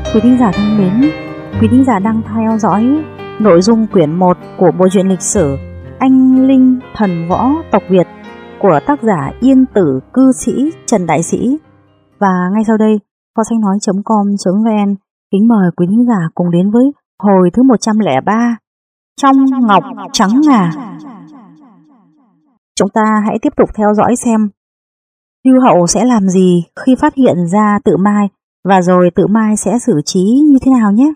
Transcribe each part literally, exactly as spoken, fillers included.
Quý thính giả thân mến, quý thính giả đang theo dõi nội dung quyển một của bộ truyện lịch sử Anh Linh Thần Võ Tộc Việt của tác giả Yên Tử Cư Sĩ Trần Đại Sĩ. Và ngay sau đây, kho sách nói chấm com chấm vn kính mời quý thính giả cùng đến với hồi thứ một trăm lẻ ba, Trong Ngọc Trắng Ngà. Chúng ta hãy tiếp tục theo dõi xem Lưu Hậu sẽ làm gì khi phát hiện ra Tự Mai, và rồi Tự Mai sẽ xử trí như thế nào nhé.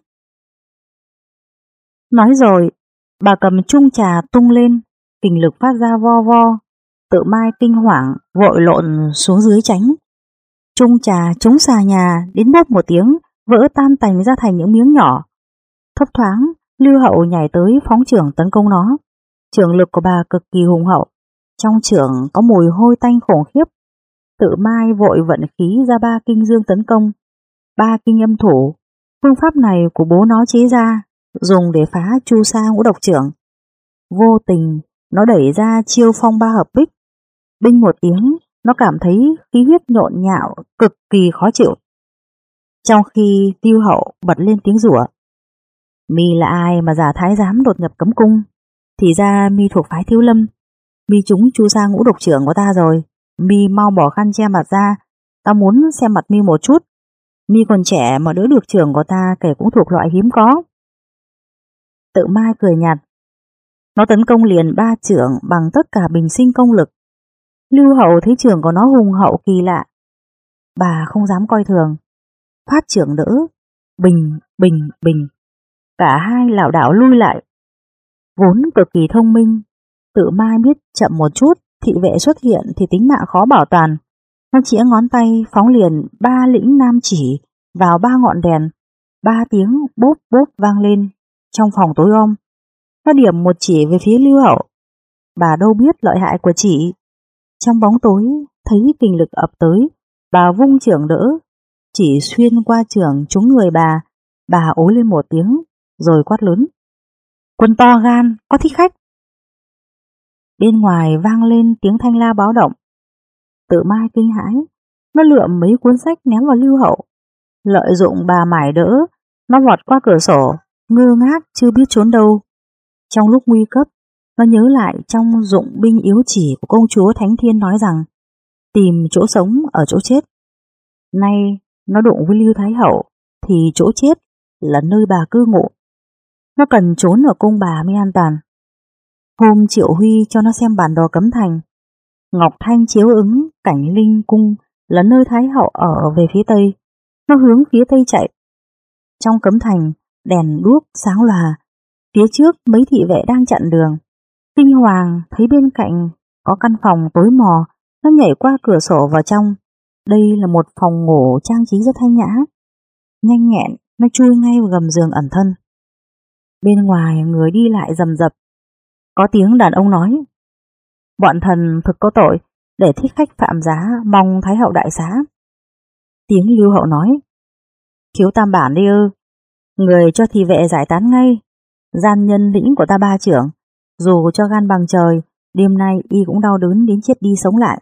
Nói rồi, bà cầm chung trà tung lên, kình lực phát ra vo vo. Tự Mai kinh hoàng vội lộn xuống dưới tránh. Chung trà trúng xà nhà đến bốp một tiếng, vỡ tan tành ra thành những miếng nhỏ. Thấp thoáng, Lưu Hậu nhảy tới phóng chưởng tấn công nó. Chưởng lực của bà cực kỳ hùng hậu, trong chưởng có mùi hôi tanh khủng khiếp. Tự Mai vội vận khí ra ba kinh dương tấn công, ba kinh âm thủ. Phương pháp này của bố nó chế ra, dùng để phá Chu Sa Ngũ Độc Chưởng. Vô tình nó đẩy ra chiêu phong ba hợp bích. Binh một tiếng, nó cảm thấy khí huyết nhộn nhạo, cực kỳ khó chịu. Trong khi Tiêu Hậu bật lên tiếng rủa: "Mi là ai mà giả thái giám đột nhập cấm cung? Thì ra mi thuộc phái Thiếu Lâm. Mi trúng Chu Sa Ngũ Độc Chưởng của ta rồi. Mi mau bỏ khăn che mặt ra, ta muốn xem mặt mi một chút. Mi còn trẻ mà đỡ được chưởng của ta, kể cũng thuộc loại hiếm có." Tự Mai cười nhạt. Nó tấn công liền ba chưởng bằng tất cả bình sinh công lực. Lưu Hậu thấy chưởng của nó hùng hậu kỳ lạ, bà không dám coi thường, phát chưởng đỡ, bình bình bình, cả hai lảo đảo lui lại. Vốn cực kỳ thông minh, Tự Mai biết chậm một chút thị vệ xuất hiện thì tính mạng khó bảo toàn. Nó chĩa ngón tay phóng liền ba lĩnh nam chỉ vào ba ngọn đèn, ba tiếng bốp bốp vang lên trong phòng tối om. Nó điểm một chỉ về phía Lưu Hậu. Bà đâu biết lợi hại của chỉ. Trong bóng tối thấy kình lực ập tới, bà vung chưởng đỡ, chỉ xuyên qua chưởng trúng người bà. Bà ối lên một tiếng rồi quát lớn: "Quân to gan, có thích khách!" Bên ngoài vang lên tiếng thanh la báo động. Tự Mai kinh hãi, nó lượm mấy cuốn sách ném vào Lưu Hậu. Lợi dụng bà mải đỡ, nó vọt qua cửa sổ, ngơ ngác chưa biết trốn đâu. Trong lúc nguy cấp, nó nhớ lại trong dụng binh yếu chỉ của công chúa Thánh Thiên nói rằng tìm chỗ sống ở chỗ chết. Nay nó đụng với Lưu Thái Hậu thì chỗ chết là nơi bà cư ngụ. Nó cần trốn ở cung bà mới an toàn. Hôm Triệu Huy cho nó xem bản đồ cấm thành, Ngọc Thanh chiếu ứng cảnh Linh Cung là nơi Thái Hậu ở về phía tây. Nó hướng phía tây chạy. Trong cấm thành, đèn đuốc sáng lòa. Phía trước mấy thị vệ đang chặn đường. Kinh hoàng thấy bên cạnh có căn phòng tối mò, nó nhảy qua cửa sổ vào trong. Đây là một phòng ngủ trang trí rất thanh nhã. Nhanh nhẹn, nó chui ngay vào gầm giường ẩn thân. Bên ngoài người đi lại rầm rập. Có tiếng đàn ông nói: "Bọn thần thực có tội, để thích khách phạm giá, mong Thái Hậu đại xá." Tiếng Lưu Hậu nói: "Thiếu tam bản đi ư? Người cho thị vệ giải tán ngay. Gian nhân lĩnh của ta ba trưởng, dù cho gan bằng trời, đêm nay y cũng đau đớn đến chết đi sống lại."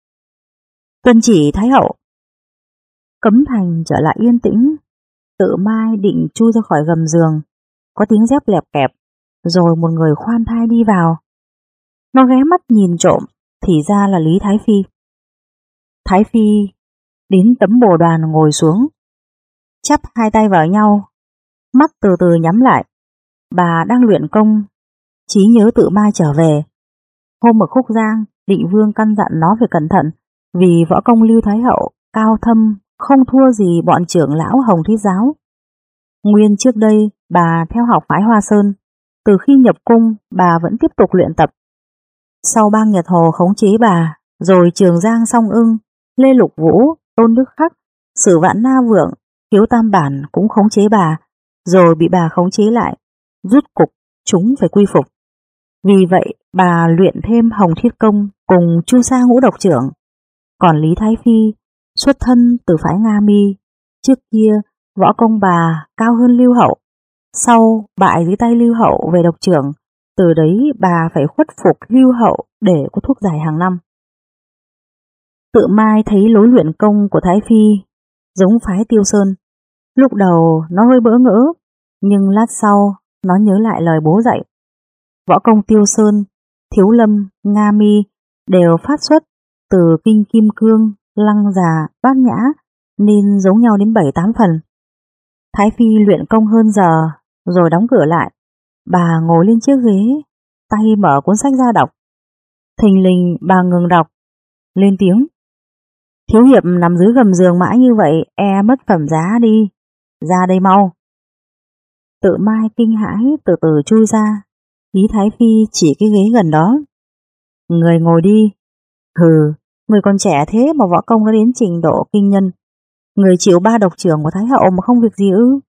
"Tuân chỉ Thái Hậu." Cấm thành trở lại yên tĩnh. Tự Mai định chui ra khỏi gầm giường, có tiếng dép lẹp kẹp, rồi một người khoan thai đi vào. Nó ghé mắt nhìn trộm, thì ra là Lý Thái Phi. Thái Phi đến tấm bồ đoàn ngồi xuống, chắp hai tay vào nhau, mắt từ từ nhắm lại. Bà đang luyện công, trí nhớ Tự Mai trở về. Hôm ở Khúc Giang, Định Vương căn dặn nó phải cẩn thận, vì võ công Lưu Thái Hậu cao thâm, không thua gì bọn trưởng lão Hồng Thuyết Giáo. Nguyên trước đây bà theo học phái Hoa Sơn, từ khi nhập cung bà vẫn tiếp tục luyện tập. Sau bang Nhật Hồ khống chế bà, rồi Trường Giang Song Ưng, Lê Lục Vũ, Tôn Đức Khắc, Sử Vạn Na Vượng, Thiếu Tam Bản cũng khống chế bà, rồi bị bà khống chế lại. Rút cục chúng phải quy phục. Vì vậy bà luyện thêm Hồng Thiết Công cùng Chu Sa Ngũ Độc Chưởng. Còn Lý Thái Phi xuất thân từ phái Nga Mi, trước kia võ công bà cao hơn Lưu Hậu. Sau bại dưới tay Lưu Hậu về độc chưởng, từ đấy bà phải khuất phục Lưu Hậu để có thuốc giải hàng năm. Tự Mai thấy lối luyện công của Thái Phi giống phái Tiêu Sơn. Lúc đầu nó hơi bỡ ngỡ, nhưng lát sau nó nhớ lại lời bố dạy. Võ công Tiêu Sơn, Thiếu Lâm, Nga Mi đều phát xuất từ kinh Kim Cương, Lăng Già, Bát Nhã nên giống nhau đến bảy tám phần. Thái Phi luyện công hơn giờ rồi đóng cửa lại. Bà ngồi lên chiếc ghế, tay mở cuốn sách ra đọc. Thình lình bà ngừng đọc, lên tiếng. Thiếu hiệp nằm dưới gầm giường mãi như vậy e mất phẩm giá đi, ra đây mau. Tự Mai kinh hãi từ từ chui ra, Lý Thái Phi chỉ cái ghế gần đó. Người ngồi đi. Hừ, người còn trẻ thế mà võ công đã đến trình độ kinh nhân. Người chịu ba độc trưởng của Thái hậu mà không việc gì ư?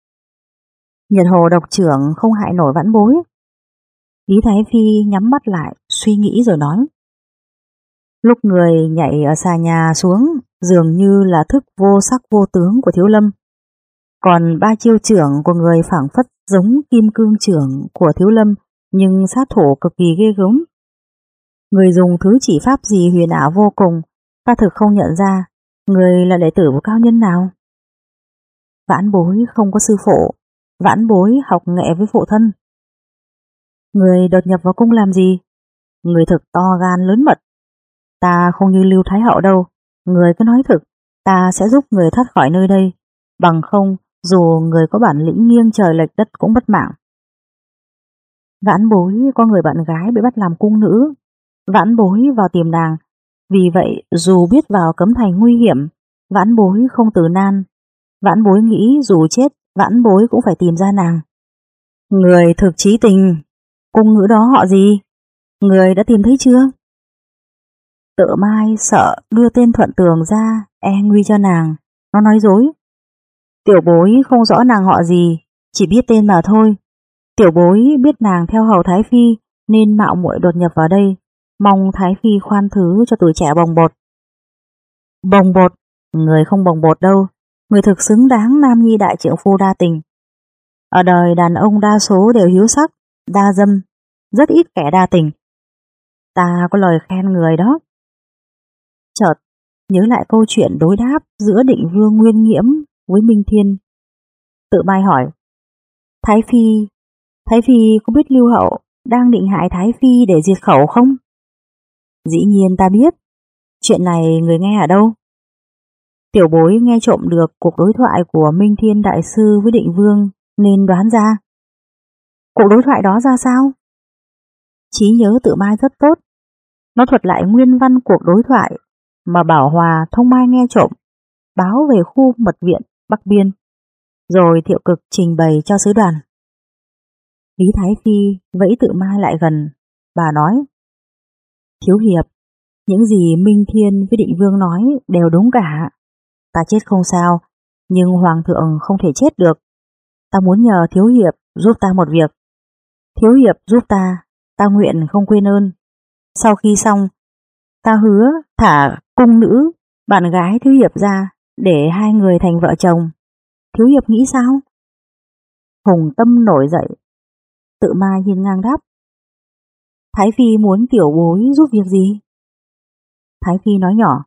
Nhật Hồ độc trưởng không hại nổi vãn bối. Lý Thái Phi nhắm mắt lại, suy nghĩ rồi nói. Lúc người nhảy ở xà nhà xuống, dường như là thức vô sắc vô tướng của Thiếu Lâm. Còn ba chiêu trưởng của người phảng phất giống kim cương trưởng của Thiếu Lâm, nhưng sát thủ cực kỳ ghê gớm. Người dùng thứ chỉ pháp gì huyền ảo vô cùng, ta thực không nhận ra người là đệ tử của cao nhân nào. Vãn bối không có sư phụ, vãn bối học nghệ với phụ thân. Người đột nhập vào cung làm gì? Người thực to gan lớn mật. Ta không như Lưu Thái hậu đâu, người cứ nói thực, ta sẽ giúp người thoát khỏi nơi đây, bằng không dù người có bản lĩnh nghiêng trời lệch đất cũng bất mạng. Vãn bối có người bạn gái bị bắt làm cung nữ, vãn bối vào tìm nàng, vì vậy dù biết vào cấm thành nguy hiểm, vãn bối không từ nan. Vãn bối nghĩ dù chết, vãn bối cũng phải tìm ra nàng. Người thực chí tình, cung nữ đó họ gì? Người đã tìm thấy chưa? Tự Mai sợ đưa tên Thuận Tường ra e nguy cho nàng, nó nói dối. Tiểu bối không rõ nàng họ gì, chỉ biết tên mà thôi. Tiểu bối biết nàng theo hầu Thái Phi nên mạo muội đột nhập vào đây, mong Thái Phi khoan thứ cho tuổi trẻ bồng bột. Bồng bột? Người không bồng bột đâu, người thực xứng đáng nam nhi đại trượng phu đa tình. Ở đời đàn ông đa số đều hiếu sắc, đa dâm, rất ít kẻ đa tình. Ta có lời khen người đó. Chợt nhớ lại câu chuyện đối đáp giữa Định Vương Nguyên Nghiễm với Minh Thiên. Tự Mai hỏi, Thái Phi, Thái Phi có biết Lưu Hậu đang định hại Thái Phi để diệt khẩu không? Dĩ nhiên ta biết. Chuyện này người nghe ở đâu? Tiểu bối nghe trộm được cuộc đối thoại của Minh Thiên Đại Sư với Định Vương nên đoán ra. Cuộc đối thoại đó ra sao? Trí nhớ Tự Mai rất tốt. Nó thuật lại nguyên văn cuộc đối thoại mà Bảo Hòa Thông Mai nghe trộm, báo về khu mật viện Bắc Biên, rồi Thiệu Cực trình bày cho sứ đoàn. Lý Thái Phi vẫy Tự Mai lại gần, bà nói, Thiếu hiệp, những gì Minh Thiên với Định Vương nói đều đúng cả. Ta chết không sao, nhưng Hoàng thượng không thể chết được. Ta muốn nhờ Thiếu hiệp giúp ta một việc. Thiếu hiệp giúp ta, ta nguyện không quên ơn. Sau khi xong, ta hứa thả cung nữ, bạn gái Thiếu hiệp ra để hai người thành vợ chồng. Thiếu hiệp nghĩ sao? Hùng tâm nổi dậy. Tự Mai hiên ngang đáp, Thái Phi muốn tiểu bối giúp việc gì? Thái Phi nói nhỏ,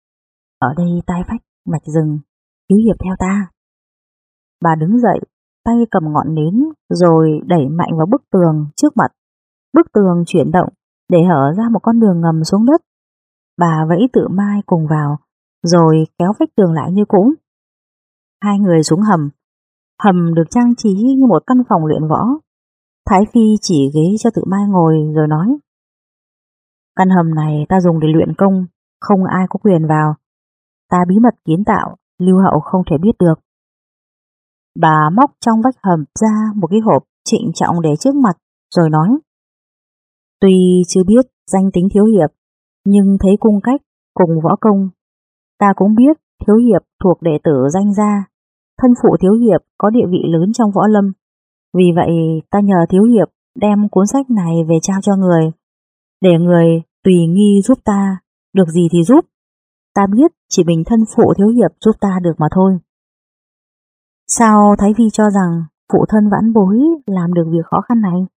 ở đây tai vách mạch rừng, Thiếu hiệp theo ta. Bà đứng dậy, tay cầm ngọn nến rồi đẩy mạnh vào bức tường trước mặt. Bức tường chuyển động để hở ra một con đường ngầm xuống đất. Bà vẫy Tự Mai cùng vào, rồi kéo vách tường lại như cũ. Hai người xuống hầm. Hầm được trang trí như một căn phòng luyện võ. Thái Phi chỉ ghế cho Tự Mai ngồi rồi nói, căn hầm này ta dùng để luyện công, không ai có quyền vào. Ta bí mật kiến tạo, Lưu Hậu không thể biết được. Bà móc trong vách hầm ra một cái hộp trịnh trọng để trước mặt, rồi nói, tuy chưa biết danh tính Thiếu hiệp, nhưng thấy cung cách cùng võ công, ta cũng biết Thiếu hiệp thuộc đệ tử danh gia, thân phụ Thiếu hiệp có địa vị lớn trong võ lâm. Vì vậy ta nhờ Thiếu hiệp đem cuốn sách này về trao cho người, để người tùy nghi giúp ta, được gì thì giúp. Ta biết chỉ mình thân phụ Thiếu hiệp giúp ta được mà thôi. Sao Thái Phi cho rằng phụ thân vãn bối làm được việc khó khăn này?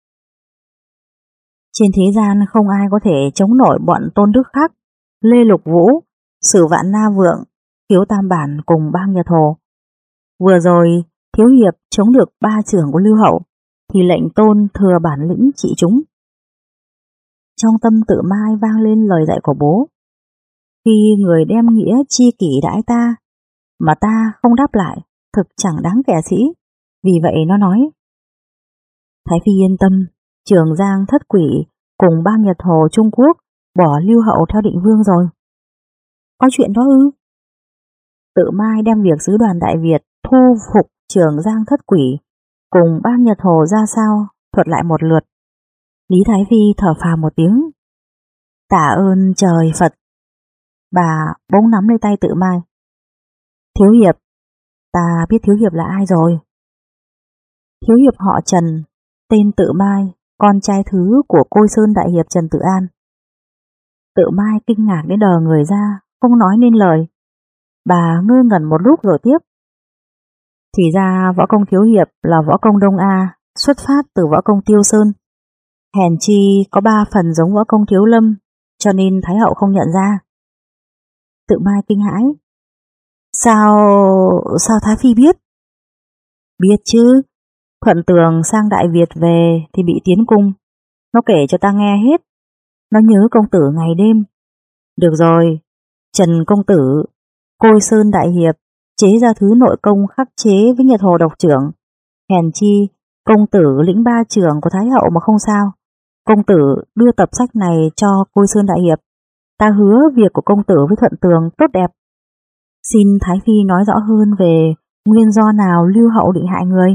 Trên thế gian không ai có thể chống nổi bọn tôn đức khác, Lê Lục Vũ, Sử Vạn Na Vượng, Khiếu Tam Bản cùng bang Nhật Hồ. Vừa rồi thiếu hiệp chống được ba chưởng của Lưu Hậu thì lệnh tôn thừa bản lĩnh trị chúng. Trong tâm Tự Mai vang lên lời dạy của bố. Khi người đem nghĩa chi kỷ đãi ta mà ta không đáp lại, thực chẳng đáng kẻ sĩ. Vì vậy nó nói: Thái phi yên tâm, Trường Giang thất quỷ cùng bang Nhật Hồ Trung Quốc bỏ Lưu Hậu theo Định Vương rồi. Có chuyện đó ư? Tự Mai đem việc sứ đoàn Đại Việt thu phục Trường Giang thất quỷ cùng bang Nhật Hồ ra sao thuật lại một lượt. Lý Thái Phi thở phào một tiếng. Tạ ơn trời Phật. Bà bỗng nắm lấy tay Tự Mai. Thiếu hiệp, ta biết thiếu hiệp là ai rồi. Thiếu hiệp họ Trần, tên Tự Mai, con trai thứ của Côi Sơn đại hiệp Trần Tự An. Tự Mai kinh ngạc đến đờ người ra, không nói nên lời. Bà ngơ ngẩn một lúc rồi tiếp. Thì ra võ công thiếu hiệp là võ công Đông A, xuất phát từ võ công Tiêu Sơn. Hèn chi có ba phần giống võ công Thiếu Lâm, cho nên Thái hậu không nhận ra. Tự Mai kinh hãi. Sao... sao Thái Phi biết? Biết chứ. Thuận Tường sang Đại Việt về thì bị tiến cung. Nó kể cho ta nghe hết. Nó nhớ công tử ngày đêm. Được rồi, Trần công tử, Côi Sơn đại hiệp, chế ra thứ nội công khắc chế với Nhật Hồ độc trưởng. Hèn chi công tử lĩnh ba trưởng của Thái hậu mà không sao. Công tử đưa tập sách này cho Côi Sơn đại hiệp. Ta hứa việc của công tử với Thuận Tường tốt đẹp. Xin Thái Phi nói rõ hơn về nguyên do nào Lưu Hậu định hại người.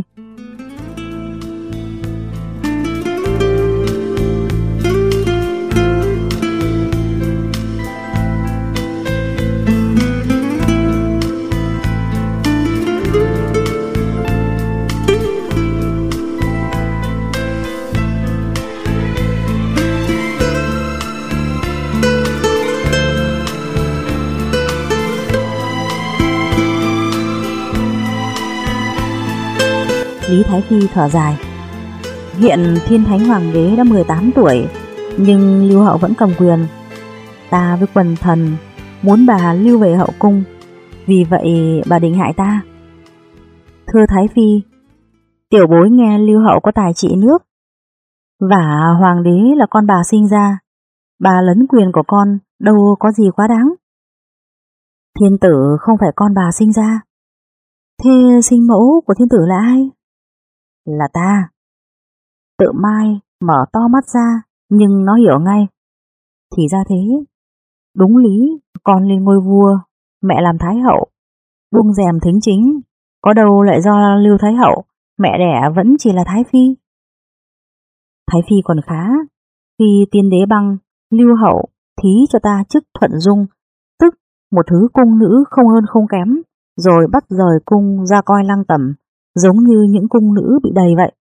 Lý Thái Phi thở dài. Hiện Thiên Thánh Hoàng đế đã mười tám tuổi, nhưng Lưu Hậu vẫn cầm quyền. Ta với quần thần muốn bà lưu về hậu cung, vì vậy bà định hại ta. Thưa Thái Phi, tiểu bối nghe Lưu Hậu có tài trị nước, và Hoàng đế là con bà sinh ra. Bà lấn quyền của con đâu có gì quá đáng. Thiên tử không phải con bà sinh ra. Thế sinh mẫu của thiên tử là ai? Là ta. Tự Mai mở to mắt ra, nhưng nó hiểu ngay. Thì ra thế. Đúng lý, con lên ngôi vua, mẹ làm Thái hậu. Buông rèm thính chính, có đâu lại do Lưu Thái hậu, mẹ đẻ vẫn chỉ là Thái Phi. Thái Phi còn khá. Khi tiên đế băng, Lưu Hậu thí cho ta chức Thuận Dung, tức một thứ cung nữ không hơn không kém, rồi bắt rời cung ra coi Lăng Tẩm, giống như những cung nữ bị đầy vậy.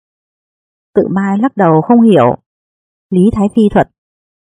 Tự Mai lắc đầu không hiểu. Lý Thái Phi thuật.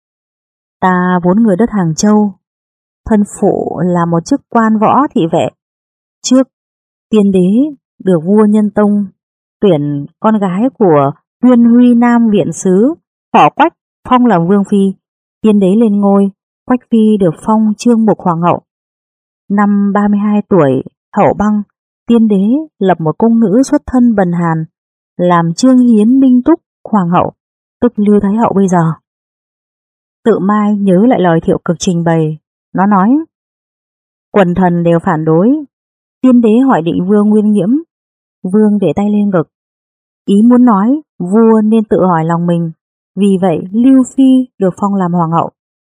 Ta vốn người đất Hàng Châu, thân phụ là một chức quan võ thị vệ. Trước, tiên đế được vua Nhân Tông tuyển con gái của Tuyên Huy Nam viện sứ họ Quách phong làm vương phi. Tiên đế lên ngôi, Quách phi được phong Trương Mục hoàng hậu. Năm ba mươi hai tuổi, hậu băng, tiên đế lập một cung nữ xuất thân bần hàn làm Trương Hiến Minh Túc hoàng hậu, tức Lưu Thái hậu bây giờ. Tự Mai nhớ lại lời Thiệu Cực trình bày. Nó nói: quần thần đều phản đối. Tiên đế hỏi Định Vương Nguyên Nghiễm. Vương để tay lên ngực, ý muốn nói vua nên tự hỏi lòng mình. Vì vậy Lưu Phi được phong làm hoàng hậu.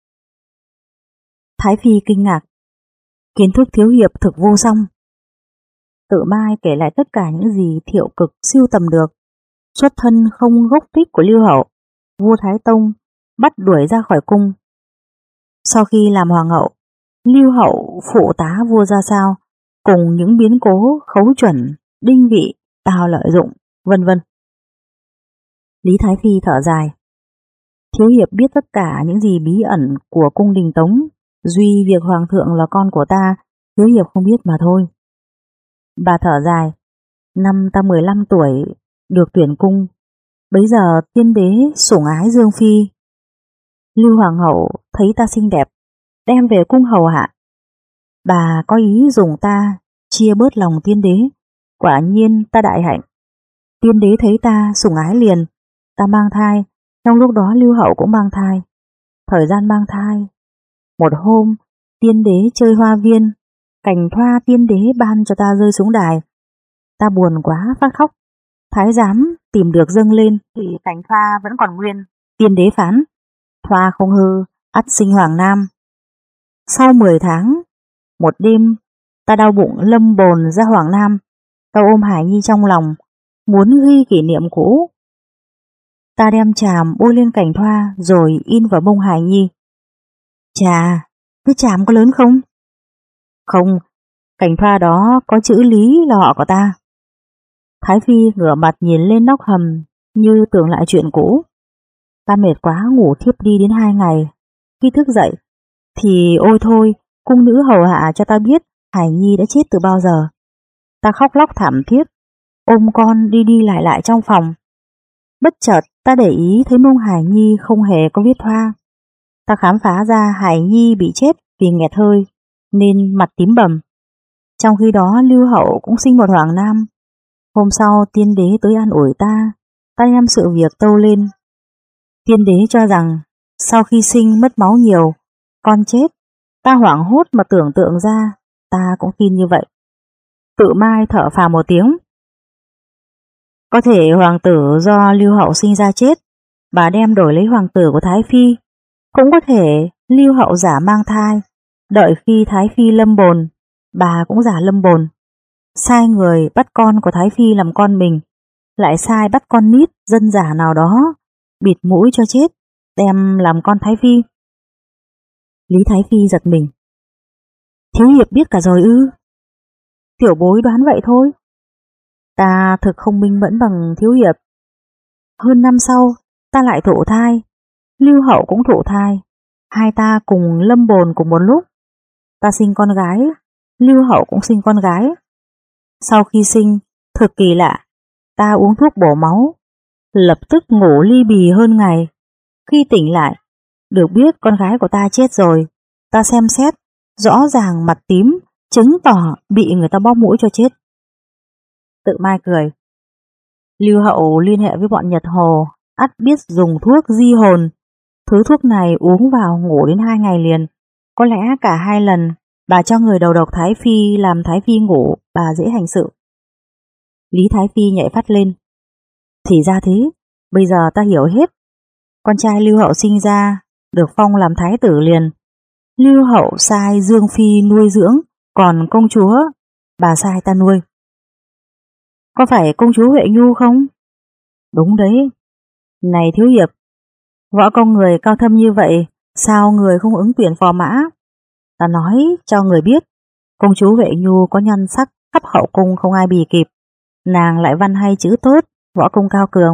Thái Phi kinh ngạc. Kiến thức thiếu hiệp thực vô song. Tự Mai kể lại tất cả những gì Thiệu Cực sưu tầm được. Xuất thân không gốc tích của Lưu Hậu, vua Thái Tông bắt đuổi ra khỏi cung. Sau khi làm hoàng hậu, Lưu Hậu phụ tá vua ra sao, cùng những biến cố khấu chuẩn, đinh vị, tào lợi dụng, vân vân. Lý Thái Phi thở dài. Thiếu hiệp biết tất cả những gì bí ẩn của cung đình Tống, duy việc hoàng thượng là con của ta, thiếu hiệp không biết mà thôi. Bà thở dài. Năm ta mười lăm tuổi, được tuyển cung. Bấy giờ tiên đế sủng ái Dương Phi. Lưu Hoàng hậu thấy ta xinh đẹp, đem về cung hầu hạ. Bà có ý dùng ta chia bớt lòng tiên đế. Quả nhiên ta đại hạnh. Tiên đế thấy ta sủng ái liền. Ta mang thai, trong lúc đó Lưu Hậu cũng mang thai. Thời gian mang thai, một hôm tiên đế chơi hoa viên, cành thoa tiên đế ban cho ta rơi xuống đài. Ta buồn quá phát khóc. Thái giám tìm được dâng lên thì cành thoa vẫn còn nguyên. Tiên đế phán, thoa không hư, ắt sinh hoàng nam. Sau mười tháng, một đêm, ta đau bụng lâm bồn ra hoàng nam. Ta ôm Hải Nhi trong lòng, muốn ghi kỷ niệm cũ. Ta đem chàm bôi lên cành thoa rồi in vào mông Hải Nhi. Chà, cái chàm có lớn không? Không, cành thoa đó có chữ Lý là họ của ta. Thái Phi ngửa mặt nhìn lên nóc hầm như tưởng lại chuyện cũ. Ta mệt quá ngủ thiếp đi đến hai ngày. Khi thức dậy thì ôi thôi, cung nữ hầu hạ cho ta biết Hải Nhi đã chết từ bao giờ. Ta khóc lóc thảm thiết, ôm con đi đi lại lại trong phòng. Bất chợt ta để ý thấy mông Hải Nhi không hề có vết thoa. Ta khám phá ra Hải Nhi bị chết vì nghẹt hơi nên mặt tím bầm. Trong khi đó Lưu Hậu cũng sinh một hoàng nam. Hôm sau tiên đế tới an ủi ta. Ta đem sự việc tâu lên. Tiên đế cho rằng sau khi sinh mất máu nhiều, con chết. Ta hoảng hốt mà tưởng tượng ra, ta cũng tin như vậy. Tự Mai thở phào một tiếng. Có thể hoàng tử do Lưu Hậu sinh ra chết, bà đem đổi lấy hoàng tử của Thái Phi. Cũng có thể Lưu Hậu giả mang thai, đợi khi Thái Phi lâm bồn, bà cũng giả lâm bồn. Sai người bắt con của Thái Phi làm con mình, lại sai bắt con nít dân giả nào đó, bịt mũi cho chết, đem làm con Thái Phi. Lý Thái Phi giật mình. Thiếu hiệp biết cả rồi ư? Tiểu bối đoán vậy thôi. Ta thực không minh mẫn bằng thiếu hiệp. Hơn năm sau, ta lại thụ thai, Lưu Hậu cũng thụ thai, hai ta cùng lâm bồn cùng một lúc. Ta sinh con gái, Lưu Hậu cũng sinh con gái. Sau khi sinh, thực kỳ lạ, ta uống thuốc bổ máu, lập tức ngủ li bì hơn ngày. Khi tỉnh lại, được biết con gái của ta chết rồi. Ta xem xét, rõ ràng mặt tím, chứng tỏ bị người ta bóp mũi cho chết. Tự Mai cười. Lưu Hậu liên hệ với bọn Nhật Hồ, ắt biết dùng thuốc di hồn. Thứ thuốc này uống vào ngủ đến hai ngày liền. Có lẽ cả hai lần bà cho người đầu độc Thái Phi làm Thái Phi ngủ, bà dễ hành sự. Lý Thái Phi nhảy phát lên. Thì ra thế, bây giờ ta hiểu hết. Con trai Lưu Hậu sinh ra, được phong làm thái tử liền. Lưu Hậu sai Dương Phi nuôi dưỡng, còn công chúa, bà sai ta nuôi. Có phải công chúa Huệ Nhu không? Đúng đấy. Này thiếu hiệp, võ công người cao thâm như vậy, sao người không ứng tuyển phò mã? Ta nói cho người biết, công chúa Huệ Nhu có nhan sắc khắp hậu cung không ai bì kịp, nàng lại văn hay chữ tốt, võ công cao cường.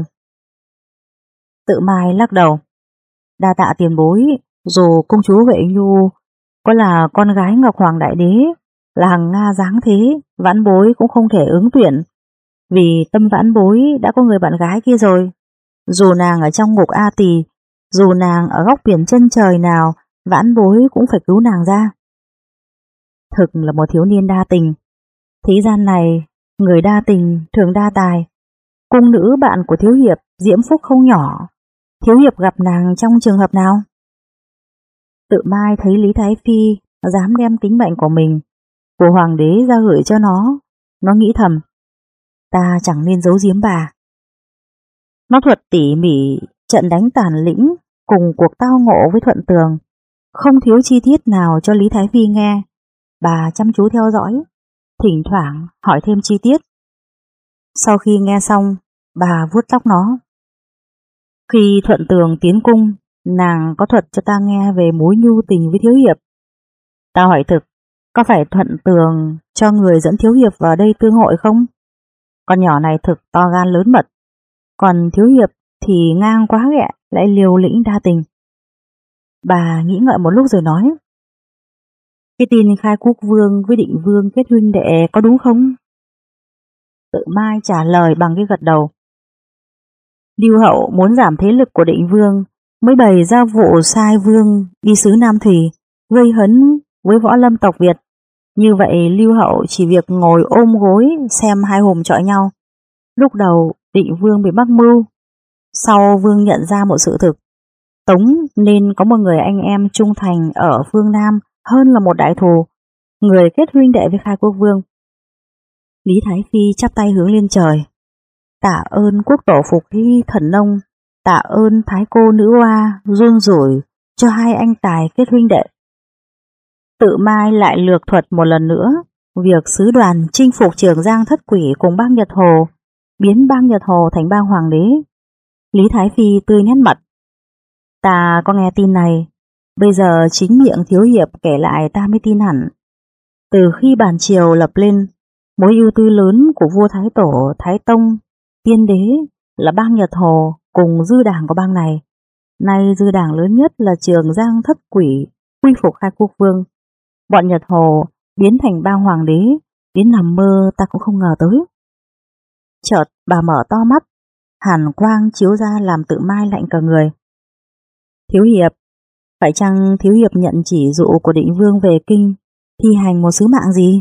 Tự Mai lắc đầu. Đa tạ tiền bối, dù công chúa Huệ Nhu có là con gái Ngọc Hoàng Đại Đế, là hằng Nga dáng thế, vãn bối cũng không thể ứng tuyển, vì tâm vãn bối đã có người bạn gái kia rồi. Dù nàng ở trong ngục A Tỳ, dù nàng ở góc biển chân trời nào, vãn bối cũng phải cứu nàng ra. Thực là một thiếu niên đa tình. Thế gian này, người đa tình thường đa tài. Cung nữ bạn của thiếu hiệp diễm phúc không nhỏ. Thiếu hiệp gặp nàng trong trường hợp nào? Tự Mai thấy Lý Thái Phi dám đem tính mệnh của mình, của hoàng đế ra gửi cho nó, nó nghĩ thầm, ta chẳng nên giấu giếm bà. Nó thuật tỉ mỉ trận đánh tàn lĩnh cùng cuộc tao ngộ với Thuận Tường, không thiếu chi tiết nào cho Lý Thái Phi nghe. Bà chăm chú theo dõi, thỉnh thoảng hỏi thêm chi tiết. Sau khi nghe xong, bà vuốt tóc nó. Khi Thuận Tường tiến cung, nàng có thuật cho ta nghe về mối nhu tình với thiếu hiệp. Ta hỏi thực, có phải Thuận Tường cho người dẫn thiếu hiệp vào đây tương hội không? Con nhỏ này thực to gan lớn mật, còn thiếu hiệp thì ngang quá ghẹ, lại liều lĩnh đa tình. Bà nghĩ ngợi một lúc rồi nói, cái tin Khai Quốc Vương với Định Vương kết huynh đệ có đúng không? Tự Mai trả lời bằng cái gật đầu. Lưu Hậu muốn giảm thế lực của Định Vương, mới bày ra vụ sai vương đi xứ Nam Thủy, gây hấn với võ lâm tộc Việt. Như vậy Lưu Hậu chỉ việc ngồi ôm gối xem hai hùng chọi nhau. Lúc đầu Định Vương bị mắc mưu, sau Vương nhận ra một sự thực. Tống nên có một người anh em trung thành ở phương Nam hơn là một đại thù, người kết huynh đệ với Khai Quốc Vương. Lý Thái Phi chắp tay hướng lên trời. Tạ ơn quốc tổ phục hy thần nông, tạ ơn thái cô nữ oa run rủi cho hai anh tài kết huynh đệ. Tự Mai lại lược thuật một lần nữa việc sứ đoàn chinh phục Trường Giang Thất Quỷ cùng bang Nhật Hồ, biến bang Nhật Hồ thành bang hoàng đế. Lý Thái Phi tươi nét mặt. Ta có nghe tin này, bây giờ chính miệng thiếu hiệp kể lại ta mới tin hẳn. Từ khi bản triều lập lên, mối ưu tư lớn của vua Thái Tổ, Thái Tông, Tiên Đế là bang Nhật Hồ cùng dư đảng của bang này. Nay dư đảng lớn nhất là Trường Giang Thất Quỷ quy phục Khai Quốc Vương. Bọn Nhật Hồ biến thành bang hoàng đế, đến nằm mơ ta cũng không ngờ tới. Chợt bà mở to mắt, hàn quang chiếu ra làm Tự Mai lạnh cả người. Thiếu hiệp, phải chăng thiếu hiệp nhận chỉ dụ của Định Vương về kinh, thi hành một sứ mạng gì?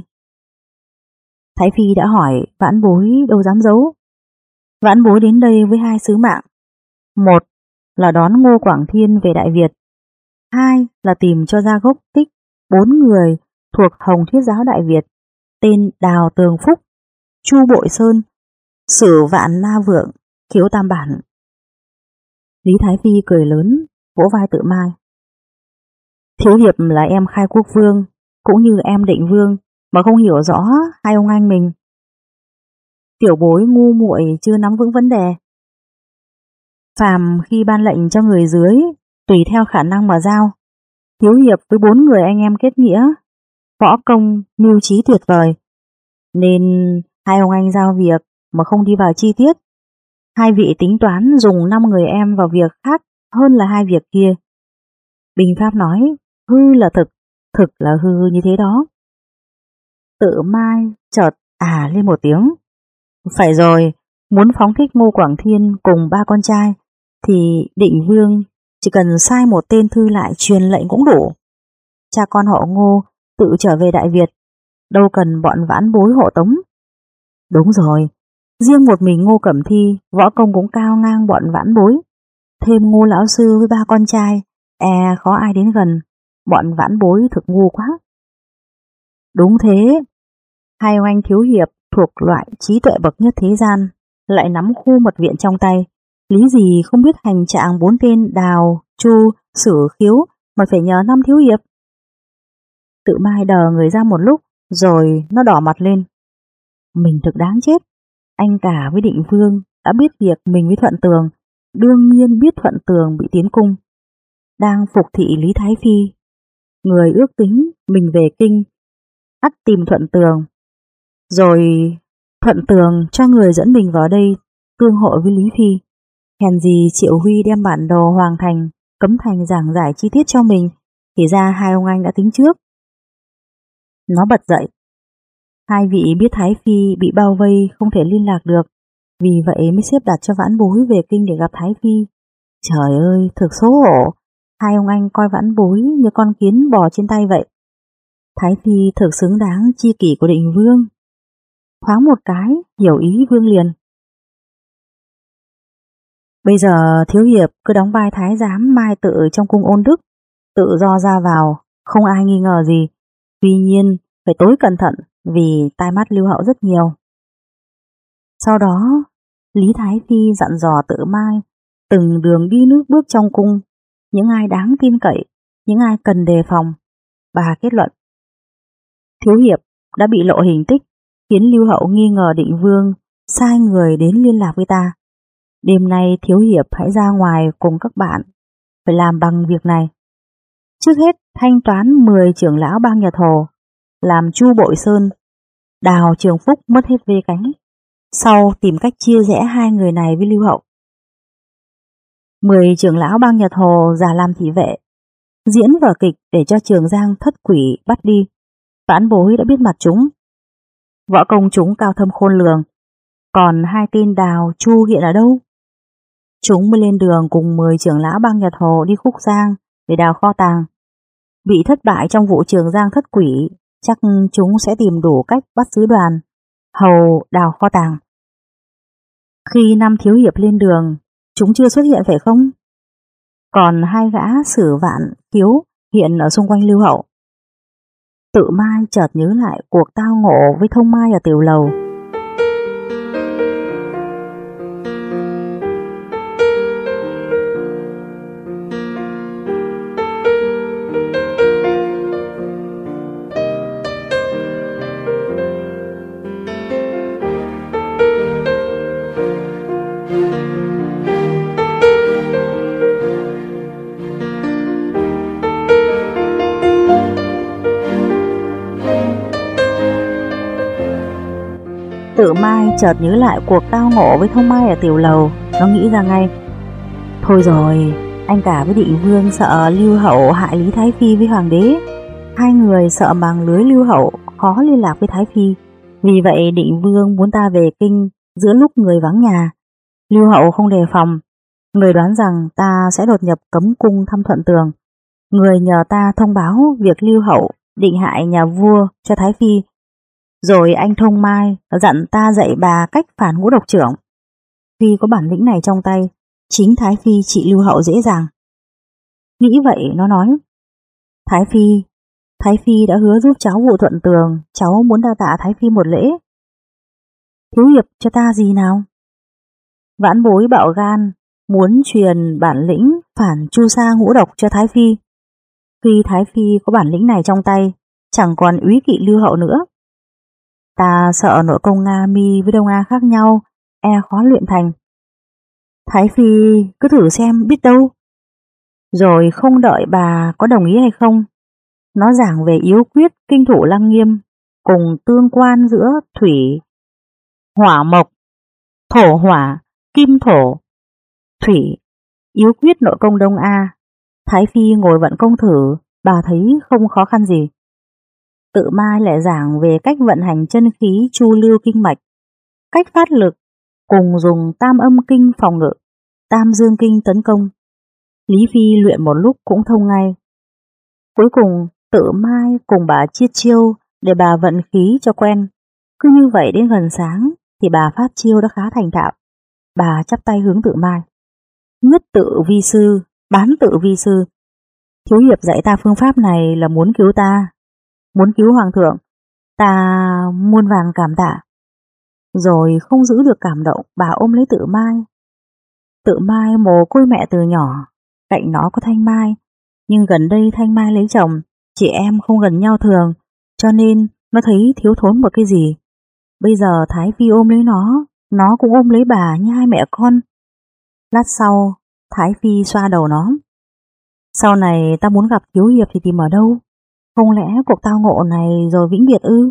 Thái Phi đã hỏi, vãn bối đâu dám giấu. Vãn bối đến đây với hai sứ mạng. Một là đón Ngô Quảng Thiên về Đại Việt. Hai là tìm cho ra gốc tích bốn người thuộc Hồng Thiết Giáo Đại Việt, tên Đào Tường Phúc, Chu Bội Sơn, Sử Vạn Na Vượng, Khiếu Tam Bản. Lý Thái Phi cười lớn, vỗ vai Tự Mai. Thiếu hiệp là em Khai Quốc Vương, cũng như em Định Vương, mà không hiểu rõ hai ông anh mình. Tiểu bối ngu muội chưa nắm vững vấn đề. Phàm khi ban lệnh cho người dưới, tùy theo khả năng mà giao. Thiếu hiệp với bốn người anh em kết nghĩa, võ công, mưu trí tuyệt vời, nên hai ông anh giao việc mà không đi vào chi tiết. Hai vị tính toán dùng năm người em vào việc khác hơn là hai việc kia. Binh pháp nói, hư là thực, thực là hư như thế đó. Tự Mai chợt à lên một tiếng. Phải rồi, muốn phóng thích Ngô Quảng Thiên cùng ba con trai, thì Định Vương chỉ cần sai một tên thư lại truyền lệnh cũng đủ. Cha con họ Ngô tự trở về Đại Việt, đâu cần bọn vãn bối hộ tống. Đúng rồi, riêng một mình Ngô Cẩm Thi võ công cũng cao ngang bọn vãn bối. Thêm Ngô lão sư với ba con trai, e khó ai đến gần, bọn vãn bối thực ngu quá. Đúng thế, hai ông anh thiếu hiệp thuộc loại trí tuệ bậc nhất thế gian, lại nắm khu mật viện trong tay, lý gì không biết hành trạng bốn tên Đào, Chu, Sử, Khiếu mà phải nhờ năm thiếu hiệp. Tự Mai đờ người ra một lúc, rồi nó đỏ mặt lên. Mình thực đáng chết, anh cả với Định Vương đã biết việc mình với Thuận Tường, đương nhiên biết Thuận Tường bị tiến cung, đang phục thị Lý Thái Phi. Người ước tính mình về kinh, ắt tìm Thuận Tường, rồi Thuận Tường cho người dẫn mình vào đây tương hội với Lý Phi. Hèn gì Triệu Huy đem bản đồ Hoàng Thành, Cấm Thành giảng giải chi tiết cho mình, thì ra hai ông anh đã tính trước. Nó bật dậy. Hai vị biết Thái Phi bị bao vây không thể liên lạc được, vì vậy mới xếp đặt cho vãn bối về kinh để gặp Thái Phi. Trời ơi, thực xấu hổ, hai ông anh coi vãn bối như con kiến bò trên tay vậy. Thái Phi thực xứng đáng chi kỷ của Định Vương. Thoáng một cái, hiểu ý Vương liền. Bây giờ thiếu hiệp cứ đóng vai thái giám mai tự trong cung Ôn Đức, tự do ra vào, không ai nghi ngờ gì. Tuy nhiên, phải tối cẩn thận vì tai mắt Lưu Hậu rất nhiều. Sau đó, Lý Thái Phi dặn dò Tự Mai từng đường đi nước bước trong cung, những ai đáng tin cậy, những ai cần đề phòng. Bà kết luận. Thiếu hiệp đã bị lộ hình tích, khiến Lưu Hậu nghi ngờ Định Vương sai người đến liên lạc với ta. Đêm nay thiếu hiệp hãy ra ngoài cùng các bạn, phải làm bằng việc này. Trước hết thanh toán mười trưởng lão bang Nhật Hồ, làm Chu Bội Sơn, Đào Trường Phúc mất hết vê cánh. Sau tìm cách chia rẽ hai người này với Lưu Hậu. Mười trưởng lão bang Nhật Hồ giả làm thị vệ, diễn vở kịch để cho Trường Giang Thất Quỷ bắt đi. Vãn bối đã biết mặt chúng. Võ công chúng cao thâm khôn lường. Còn hai tên Đào, Chu hiện ở đâu? Chúng mới lên đường cùng mười trưởng lão bang Nhật Hồ đi Khúc Giang để đào kho tàng. Bị thất bại trong vụ Trường Giang Thất Quỷ, chắc chúng sẽ tìm đủ cách bắt sứ đoàn hầu đào kho tàng. Khi năm thiếu hiệp lên đường, chúng chưa xuất hiện phải không? Còn hai gã Sử Vạn, Khiếu hiện ở xung quanh Lưu Hậu. Tự Mai chợt nhớ lại cuộc tao ngộ với Thông Mai ở tiểu lầu. Tự Mai chợt nhớ lại cuộc tao ngộ với Thông Mai ở tiểu lầu. Nó nghĩ ra ngay. Thôi rồi, anh cả với Định Vương sợ Lưu Hậu hại Lý Thái Phi với Hoàng đế. Hai người sợ màng lưới Lưu Hậu khó liên lạc với Thái Phi. Vì vậy Định Vương muốn ta về kinh giữa lúc người vắng nhà. Lưu Hậu không đề phòng. Người đoán rằng ta sẽ đột nhập cấm cung thăm Thuận Tường. Người nhờ ta thông báo việc Lưu Hậu định hại nhà vua cho Thái Phi. Rồi anh Thông Mai dặn ta dạy bà cách phản ngũ độc trưởng. Khi có bản lĩnh này trong tay, chính Thái Phi trị Lưu Hậu dễ dàng. Nghĩ vậy nó nói: Thái Phi, Thái Phi đã hứa giúp cháu vụ Thuận Tường, cháu muốn đa tạ Thái Phi một lễ. Thiếu hiệp cho ta gì nào? Vãn bối bạo gan, muốn truyền bản lĩnh phản chu sa ngũ độc cho Thái Phi. Khi Thái Phi có bản lĩnh này trong tay, chẳng còn úy kỵ Lưu Hậu nữa. Ta sợ nội công Nga Mi với Đông A khác nhau, e khó luyện thành. Thái Phi cứ thử xem biết đâu. Rồi không đợi bà có đồng ý hay không, nó giảng về yếu quyết kinh thủ Lăng Nghiêm cùng tương quan giữa thủy, hỏa mộc, thổ hỏa, kim thổ, thủy, yếu quyết nội công Đông A. Thái Phi ngồi vận công thử, bà thấy không khó khăn gì. Tự Mai lại giảng về cách vận hành chân khí chu lưu kinh mạch, cách phát lực, cùng dùng tam âm kinh phòng ngự, tam dương kinh tấn công. Lý Phi luyện một lúc cũng thông ngay. Cuối cùng Tự Mai cùng bà chiết chiêu để bà vận khí cho quen. Cứ như vậy đến gần sáng thì bà phát chiêu đã khá thành thạo. Bà chắp tay hướng Tự Mai: Nhất tự vi sư, bán tự vi sư. Thiếu hiệp dạy ta phương pháp này là muốn cứu ta, muốn cứu hoàng thượng, ta muôn vàn cảm tạ. Rồi không giữ được cảm động, bà ôm lấy Tự Mai. Tự Mai mồ côi mẹ từ nhỏ, cạnh nó có Thanh Mai, nhưng gần đây Thanh Mai lấy chồng, chị em không gần nhau thường, cho nên nó thấy thiếu thốn một cái gì. Bây giờ Thái Phi ôm lấy nó, nó cũng ôm lấy bà như hai mẹ con. Lát sau, Thái Phi xoa đầu nó: Sau này ta muốn gặp thiếu hiệp thì tìm ở đâu? Không lẽ cuộc tao ngộ này rồi vĩnh biệt ư?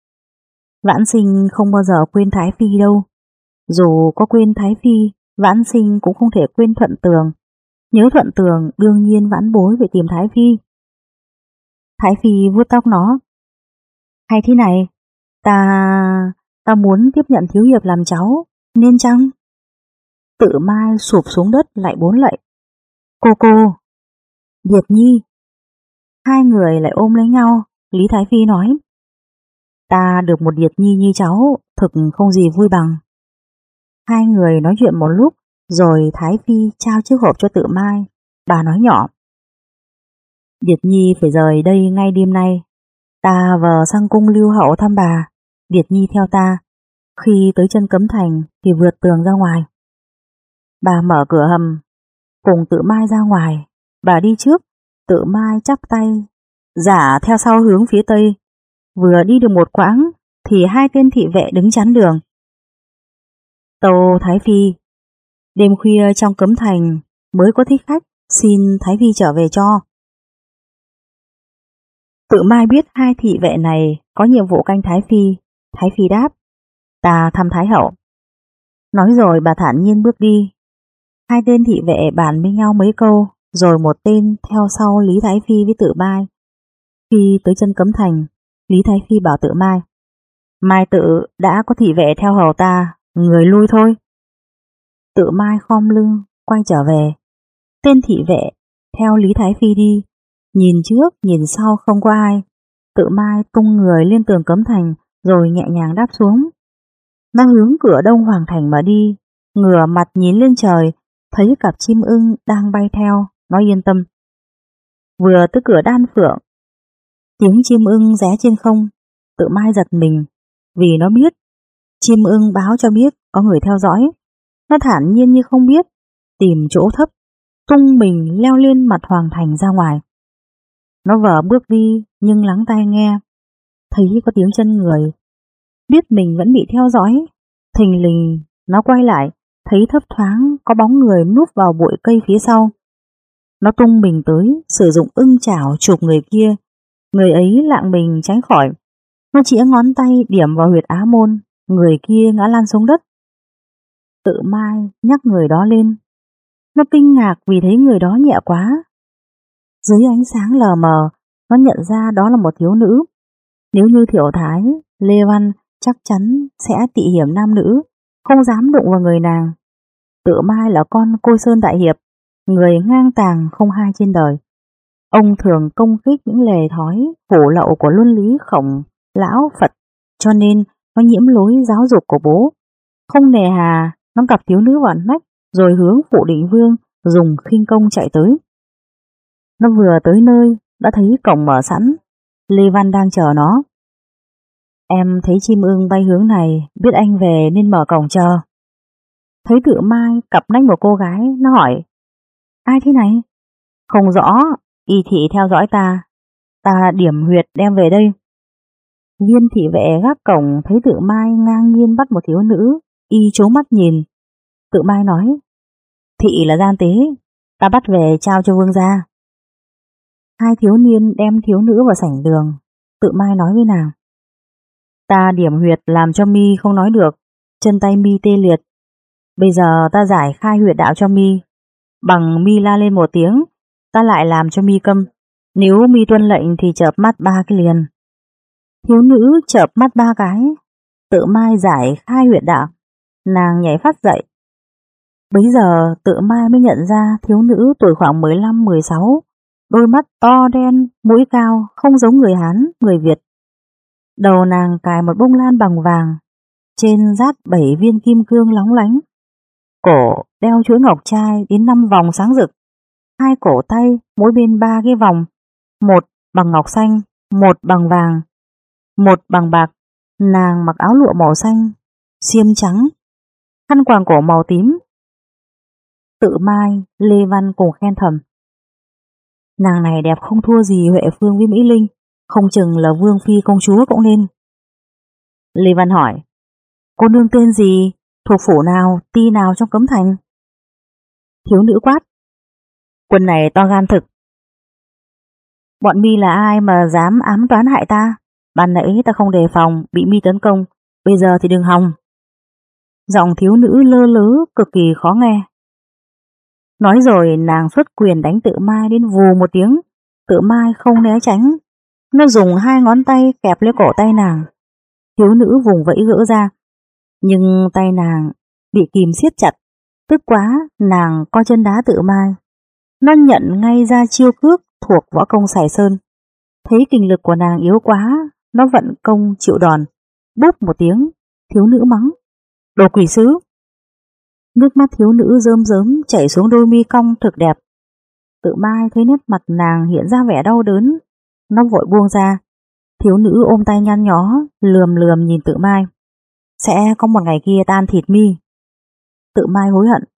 Vãn Sinh không bao giờ quên Thái Phi đâu. Dù có quên Thái Phi, Vãn Sinh cũng không thể quên Thuận Tường. Nhớ Thuận Tường, đương nhiên vãn bối phải tìm Thái Phi. Thái Phi vuốt tóc nó: Hay thế này, ta... ta muốn tiếp nhận thiếu hiệp làm cháu, nên chăng? Tự Mai sụp xuống đất lại bốn lạy: Cô cô, Điệt Nhi. Hai người lại ôm lấy nhau. Lý Thái Phi nói: Ta được một Điệt Nhi như cháu, thực không gì vui bằng. Hai người nói chuyện một lúc, rồi Thái Phi trao chiếc hộp cho Tự Mai. Bà nói nhỏ: Điệt Nhi phải rời đây ngay đêm nay. Ta vờ sang cung Lưu Hậu thăm bà, Điệt Nhi theo ta. Khi tới chân cấm thành thì vượt tường ra ngoài. Bà mở cửa hầm, cùng Tự Mai ra ngoài. Bà đi trước, Tự Mai chắp tay, giả theo sau hướng phía tây. Vừa đi được một quãng thì hai tên thị vệ đứng chắn đường. Tâu Thái Phi, đêm khuya trong cấm thành mới có thích khách, xin Thái Phi trở về cho. Tự Mai biết hai thị vệ này có nhiệm vụ canh Thái Phi. Thái Phi đáp: Ta thăm Thái Hậu. Nói rồi bà thản nhiên bước đi. Hai tên thị vệ bàn với nhau mấy câu, rồi một tên theo sau Lý Thái Phi với Tự Mai. Khi tới chân cấm thành, Lý Thái Phi bảo Tự Mai: Mai tự đã có thị vệ theo hầu ta, người lui thôi. Tự Mai khom lưng quay trở về. Tên thị vệ theo Lý Thái Phi đi, nhìn trước nhìn sau không có ai. Tự Mai tung người lên tường cấm thành rồi nhẹ nhàng đáp xuống. Nó hướng cửa Đông Hoàng Thành mà đi, ngửa mặt nhìn lên trời, thấy cặp chim ưng đang bay theo, nó yên tâm. Vừa tới cửa Đan Phượng, tiếng chim ưng ré trên không, Tự Mai giật mình, vì nó biết, chim ưng báo cho biết có người theo dõi. Nó thản nhiên như không biết, tìm chỗ thấp, tung mình leo lên mặt Hoàng Thành ra ngoài. Nó vờ bước đi nhưng lắng tai nghe, thấy có tiếng chân người, biết mình vẫn bị theo dõi. Thình lình nó quay lại, thấy thấp thoáng có bóng người núp vào bụi cây phía sau. Nó tung mình tới, sử dụng ưng chảo chụp người kia. Người ấy lạng mình tránh khỏi. Nó chĩa ngón tay điểm vào huyệt á môn, người kia ngã lăn xuống đất. Tự Mai nhắc người đó lên. Nó kinh ngạc vì thấy người đó nhẹ quá. Dưới ánh sáng lờ mờ, nó nhận ra đó là một thiếu nữ. Nếu như Thiệu Thái, Lê Văn chắc chắn sẽ tị hiểm nam nữ, không dám đụng vào người nàng. Tự Mai là con Côi Sơn đại hiệp, người ngang tàng không hai trên đời. Ông thường công kích những lề thói hổ lậu của luân lý Khổng, Lão, Phật, cho nên nó nhiễm lối giáo dục của bố. Không nề hà, nó cặp thiếu nữ vào nách rồi hướng Phụ Định Vương dùng khinh công chạy tới. Nó vừa tới nơi đã thấy cổng mở sẵn, Lê Văn đang chờ nó. Em thấy chim ưng bay hướng này, biết anh về nên mở cổng chờ. Thấy Tự Mai cặp nách một cô gái, nó hỏi: Ai thế này? Không rõ, y thị theo dõi ta, ta điểm huyệt đem về đây. Viên thị vệ gác cổng thấy Tự Mai ngang nhiên bắt một thiếu nữ, y trố mắt nhìn. Tự Mai nói: Thị là gian tế, ta bắt về trao cho vương gia. Hai thiếu niên đem thiếu nữ vào sảnh đường. Tự Mai nói với nàng: Ta điểm huyệt làm cho mi không nói được, chân tay mi tê liệt. Bây giờ ta giải khai huyệt đạo cho mi, bằng mi la lên một tiếng, ta lại làm cho mi câm. Nếu mi tuân lệnh thì chợp mắt ba cái liền. Thiếu nữ chợp mắt ba cái. Tự Mai giải khai huyệt đạo, nàng nhảy phát dậy. Bấy giờ Tự Mai mới nhận ra thiếu nữ tuổi khoảng mười lăm mười sáu, đôi mắt to đen, mũi cao, không giống người Hán, người Việt. Đầu nàng cài một bông lan bằng vàng, trên dát bảy viên kim cương lóng lánh. Cổ đeo chuỗi ngọc trai đến năm vòng sáng rực. Hai cổ tay mỗi bên ba cái vòng, một bằng ngọc xanh, một bằng vàng, một bằng bạc. Nàng mặc áo lụa màu xanh, xiêm trắng, khăn quàng cổ màu tím. Tự Mai, Lê Văn cùng khen thầm: Nàng này đẹp không thua gì Huệ Phương với Mỹ Linh, không chừng là vương phi công chúa cũng nên. Lê Văn hỏi: Cô nương tên gì, thuộc phủ nào, ty nào trong cấm thành? Thiếu nữ quát: Quân này to gan thực. Bọn mi là ai mà dám ám toán hại ta? Ban nãy ta không đề phòng, bị mi tấn công, bây giờ thì đừng hòng. Giọng thiếu nữ lơ lớ cực kỳ khó nghe. Nói rồi nàng xuất quyền đánh Tự Mai đến vù một tiếng. Tự Mai không né tránh, nó dùng hai ngón tay kẹp lấy cổ tay nàng. Thiếu nữ vùng vẫy gỡ ra, nhưng tay nàng bị kìm siết chặt. Tức quá, nàng co chân đá Tự Mai. Nó nhận ngay ra chiêu cước thuộc võ công Sài Sơn. Thấy kình lực của nàng yếu quá, nó vận công chịu đòn. Bốp một tiếng, thiếu nữ mắng: Đồ quỷ sứ! Nước mắt thiếu nữ rơm rớm chảy xuống đôi mi cong thực đẹp. Tự Mai thấy nét mặt nàng hiện ra vẻ đau đớn, nó vội buông ra. Thiếu nữ ôm tay nhăn nhó, lườm lườm nhìn Tự Mai. Sẽ có một ngày kia tan thịt mi. Tự Mai hối hận: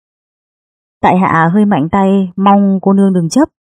Tại hạ hơi mạnh tay, mong cô nương đừng chấp.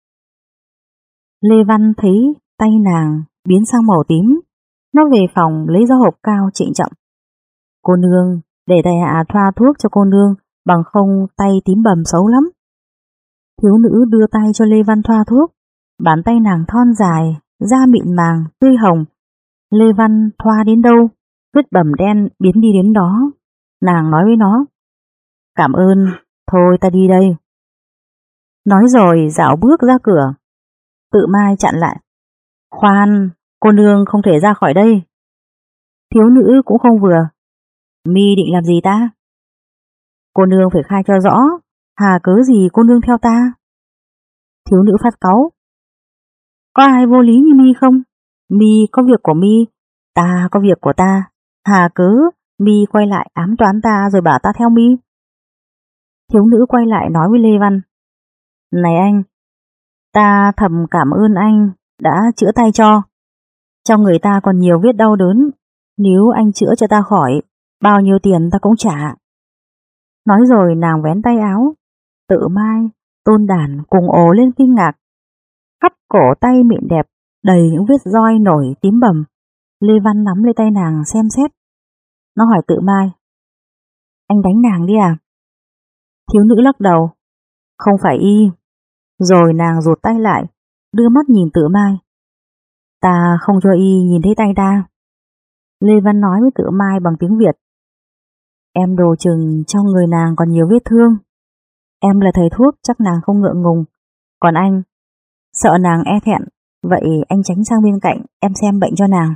Lê Văn thấy tay nàng biến sang màu tím, nó về phòng lấy ra hộp cao trịnh trọng: Cô nương, để tại hạ thoa thuốc cho cô nương, bằng không tay tím bầm xấu lắm. Thiếu nữ đưa tay cho Lê Văn thoa thuốc. Bàn tay nàng thon dài, da mịn màng, tươi hồng. Lê Văn thoa đến đâu, vết bầm đen biến đi đến đó. Nàng nói với nó: Cảm ơn, thôi ta đi đây. Nói rồi dạo bước ra cửa. Tự Mai chặn lại: Khoan, cô nương không thể ra khỏi đây. Thiếu nữ cũng không vừa: Mi định làm gì ta? Cô nương phải khai cho rõ, hà cớ gì cô nương theo ta? Thiếu nữ phát cáu: Có ai vô lý như mi không? Mi có việc của Mi, ta có việc của ta. Hà cớ Mi quay lại ám toán ta rồi bảo ta theo Mi. Thiếu nữ quay lại nói với Lê Văn: Này anh, ta thầm cảm ơn anh đã chữa tay cho. Trong người ta còn nhiều vết đau đớn, nếu anh chữa cho ta khỏi, bao nhiêu tiền ta cũng trả. Nói rồi nàng vén tay áo. Tự Mai, Tôn Đản cùng ồ lên kinh ngạc. Khắp cổ tay mịn đẹp, đầy những vết roi nổi tím bầm. Lê Văn nắm lấy tay nàng xem xét. Nó hỏi Tự Mai: Anh đánh nàng đi à? Thiếu nữ lắc đầu: Không phải y. Rồi nàng rụt tay lại, đưa mắt nhìn Tự Mai: Ta không cho y nhìn thấy tay ta. Lê Văn nói với Tự Mai bằng tiếng Việt: Em đồ chừng trong người nàng còn nhiều vết thương. Em là thầy thuốc chắc nàng không ngượng ngùng. Còn anh, sợ nàng e thẹn, vậy anh tránh sang bên cạnh em xem bệnh cho nàng.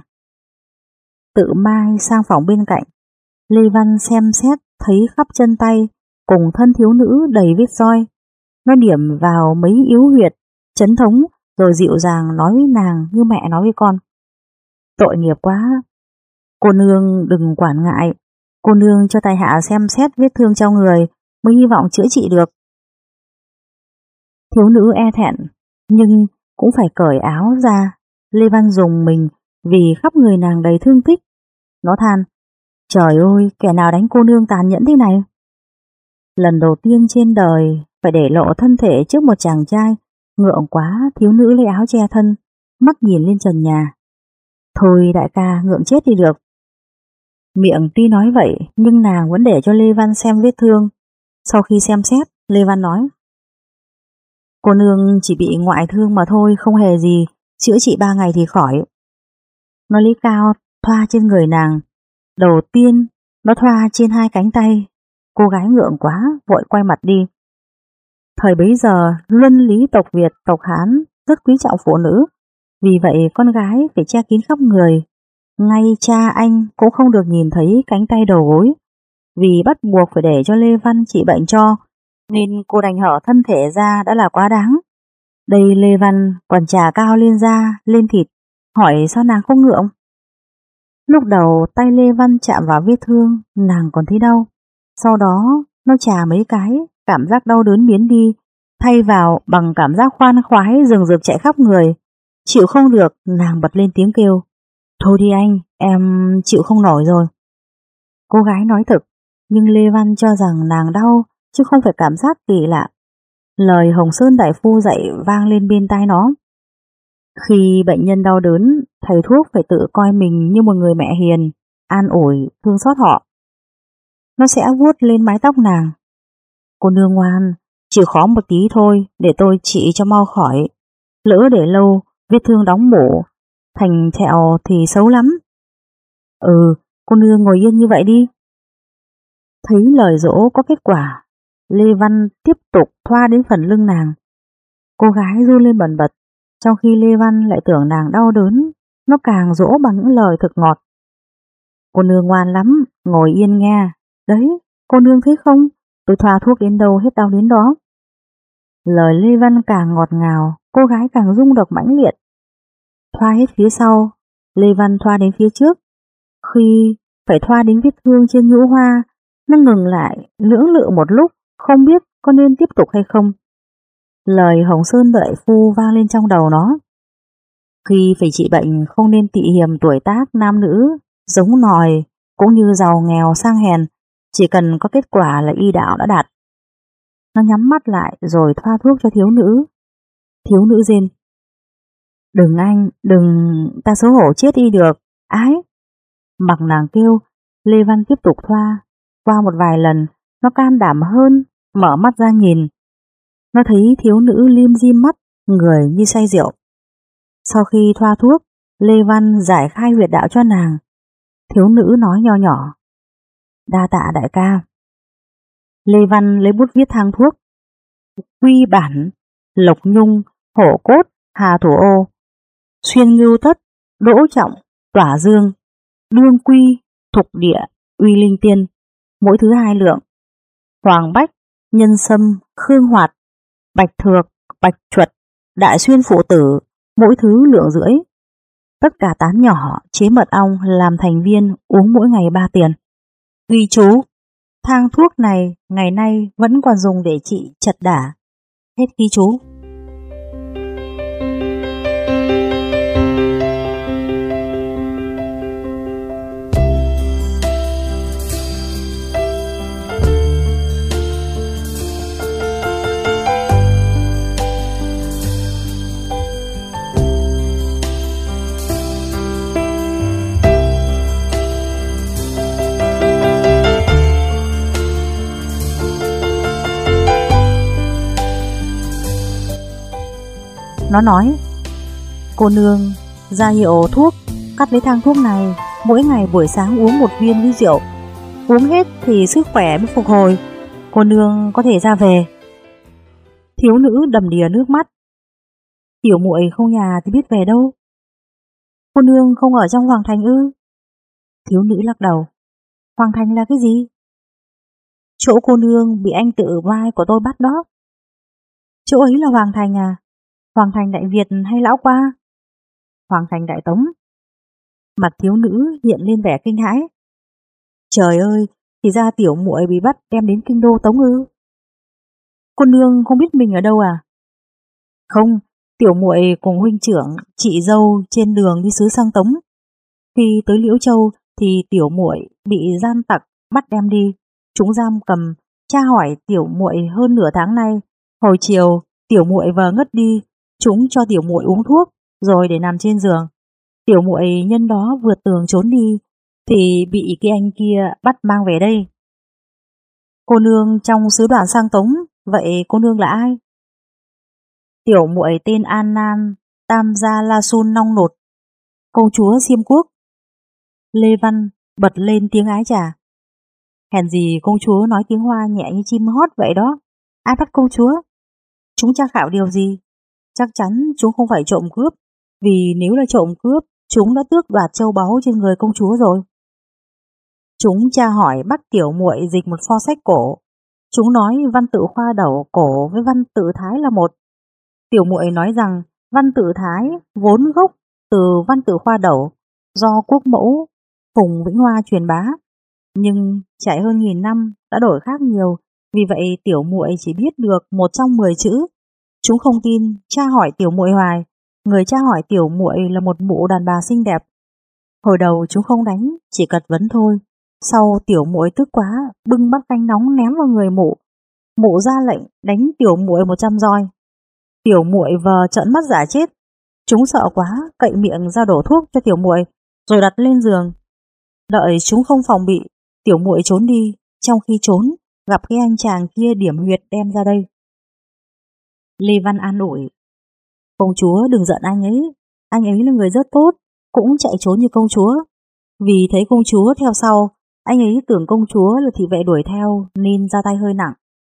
Tự Mai sang phòng bên cạnh. Lê Văn xem xét thấy khắp chân tay cùng thân thiếu nữ đầy vết roi. Nó điểm vào mấy yếu huyệt, chấn thống, rồi dịu dàng nói với nàng như mẹ nói với con: Tội nghiệp quá, cô nương đừng quản ngại. Cô nương cho tài hạ xem xét vết thương trong người mới hy vọng chữa trị được. Thiếu nữ e thẹn, nhưng cũng phải cởi áo ra. Lê Văn dùng mình vì khắp người nàng đầy thương tích. Nó than: Trời ơi, kẻ nào đánh cô nương tàn nhẫn thế này? Lần đầu tiên trên đời phải để lộ thân thể trước một chàng trai, ngượng quá, thiếu nữ lấy áo che thân, mắt nhìn lên trần nhà. Thôi đại ca, ngượng chết đi được. Miệng tuy nói vậy, nhưng nàng vẫn để cho Lê Văn xem vết thương. Sau khi xem xét, Lê Văn nói: Cô nương chỉ bị ngoại thương mà thôi, không hề gì, chữa trị ba ngày thì khỏi. Nó lấy cao thoa trên người nàng. Đầu tiên, nó thoa trên hai cánh tay. Cô gái ngượng quá, vội quay mặt đi. Thời bấy giờ, luân lý tộc Việt, tộc Hán rất quý trọng phụ nữ. Vì vậy con gái phải che kín khắp người. Ngay cha anh cũng không được nhìn thấy cánh tay đầu gối. Vì bắt buộc phải để cho Lê Văn trị bệnh cho, nên cô đành hở thân thể ra đã là quá đáng. Đây Lê Văn còn chà cao lên da, lên thịt, hỏi sao nàng không ngượng. Lúc đầu tay Lê Văn chạm vào vết thương, nàng còn thấy đau. Sau đó nó chà mấy cái, cảm giác đau đớn biến đi, thay vào bằng cảm giác khoan khoái rừng rực chạy khắp người. Chịu không được, nàng bật lên tiếng kêu: Thôi đi anh, em chịu không nổi rồi. Cô gái nói thực, nhưng Lê Văn cho rằng nàng đau, chứ không phải cảm giác kỳ lạ. Lời Hồng Sơn đại phu dạy vang lên bên tai nó: Khi bệnh nhân đau đớn, thầy thuốc phải tự coi mình như một người mẹ hiền, an ủi, thương xót họ. Nó sẽ vuốt lên mái tóc nàng: Cô nương ngoan, chịu khó một tí thôi, để tôi trị cho mau khỏi. Lỡ để lâu, vết thương đóng mổ, thành thẹo thì xấu lắm. Ừ, cô nương ngồi yên như vậy đi. Thấy lời dỗ có kết quả, Lê Văn tiếp tục thoa đến phần lưng nàng. Cô gái run lên bần bật, trong khi Lê Văn lại tưởng nàng đau đớn. Nó càng dỗ bằng những lời thực ngọt: Cô nương ngoan lắm, ngồi yên nghe. Đấy, cô nương thấy không, tôi thoa thuốc đến đâu hết đau đến đó. Lời Lê Văn càng ngọt ngào, cô gái càng rung động mãnh liệt. Thoa hết phía sau, Lê Văn thoa đến phía trước. Khi phải thoa đến vết thương trên nhũ hoa, nó ngừng lại, lưỡng lự một lúc, không biết có nên tiếp tục hay không. Lời Hồng Sơn đại phu vang lên trong đầu nó: Khi phải trị bệnh không nên tị hiềm tuổi tác nam nữ, giống nòi, cũng như giàu nghèo sang hèn, chỉ cần có kết quả là y đạo đã đạt. Nó nhắm mắt lại rồi thoa thuốc cho thiếu nữ. Thiếu nữ rên: Đừng anh, đừng, ta xấu hổ chết đi được, ái. Mặc nàng kêu, Lê Văn tiếp tục thoa. Qua một vài lần, nó can đảm hơn, mở mắt ra nhìn. Nó thấy thiếu nữ lim dim mắt, người như say rượu. Sau khi thoa thuốc, Lê Văn giải khai huyệt đạo cho nàng. Thiếu nữ nói nho nhỏ: Đa tạ đại ca. Lê Văn lấy bút viết thang thuốc: Quy bản, lộc nhung, hổ cốt, hà thủ ô, xuyên ngưu tất, đỗ trọng, tỏa dương, đương quy, thục địa, uy linh tiên, mỗi thứ hai lượng. Hoàng bách, nhân sâm, khương hoạt, bạch thược, bạch chuột, đại xuyên phụ tử, mỗi thứ lượng rưỡi. Tất cả tán nhỏ chế mật ong làm thành viên uống mỗi ngày ba tiền. Ghi chú, thang thuốc này ngày nay vẫn còn dùng để trị chật đả. Hết ghi chú. Nó nói, cô nương ra hiệu thuốc, cắt lấy thang thuốc này, mỗi ngày buổi sáng uống một viên với rượu. Uống hết thì sức khỏe mới phục hồi. Cô nương có thể ra về. Thiếu nữ đầm đìa nước mắt. Tiểu muội không nhà thì biết về đâu. Cô nương không ở trong hoàng thành ư? Thiếu nữ lắc đầu. Hoàng thành là cái gì? Chỗ cô nương bị anh tự vai của tôi bắt đó. Chỗ ấy là hoàng thành à? Hoàng thành Đại Việt hay lão qua? Hoàng thành Đại Tống. Mặt thiếu nữ hiện lên vẻ kinh hãi. Trời ơi, thì ra tiểu muội bị bắt đem đến kinh đô Tống ư? Cô nương không biết mình ở đâu à? Không, tiểu muội cùng huynh trưởng, chị dâu trên đường đi xứ sang Tống. Khi tới Liễu Châu thì tiểu muội bị gian tặc bắt đem đi. Chúng giam cầm, tra hỏi tiểu muội hơn nửa tháng nay. Hồi chiều tiểu muội vờ ngất đi, chúng cho tiểu muội uống thuốc rồi để nằm trên giường. Tiểu muội nhân đó vượt tường trốn đi thì bị cái anh kia bắt mang về đây. Cô nương trong sứ đoàn sang Tống, vậy cô nương là ai? Tiểu muội tên An Nan Tam Gia La Sun Nong Nột, công chúa Xiêm Quốc. Lê Văn bật lên tiếng ái chà. Hèn gì công chúa nói tiếng Hoa nhẹ như chim hót vậy đó. Ai bắt công chúa? Chúng tra khảo điều gì? Chắc chắn chúng không phải trộm cướp, vì nếu là trộm cướp, chúng đã tước đoạt châu báu trên người công chúa rồi. Chúng tra hỏi bắt tiểu muội dịch một pho sách cổ. Chúng nói văn tự Khoa Đầu cổ với văn tự Thái là một. Tiểu muội nói rằng văn tự Thái vốn gốc từ văn tự Khoa Đầu do quốc mẫu Phùng Vĩnh Hoa truyền bá, nhưng trải hơn nghìn năm đã đổi khác nhiều, vì vậy tiểu muội chỉ biết được một trong mười chữ. Chúng không tin, tra hỏi tiểu muội hoài. Người tra hỏi tiểu muội là một mụ đàn bà xinh đẹp. Hồi đầu chúng không đánh, chỉ cật vấn thôi. Sau tiểu muội tức quá, bưng bát canh nóng ném vào người mụ. Mụ ra lệnh đánh tiểu muội một trăm roi. Tiểu muội vờ trợn mắt giả chết. Chúng sợ quá, cậy miệng ra đổ thuốc cho tiểu muội, rồi đặt lên giường. Đợi chúng không phòng bị, tiểu muội trốn đi. Trong khi trốn, gặp cái anh chàng kia điểm huyệt đem ra đây. Lê Văn an ủi. Công chúa đừng giận anh ấy, anh ấy là người rất tốt, cũng chạy trốn như công chúa. Vì thấy công chúa theo sau, anh ấy tưởng công chúa là thị vệ đuổi theo nên ra tay hơi nặng.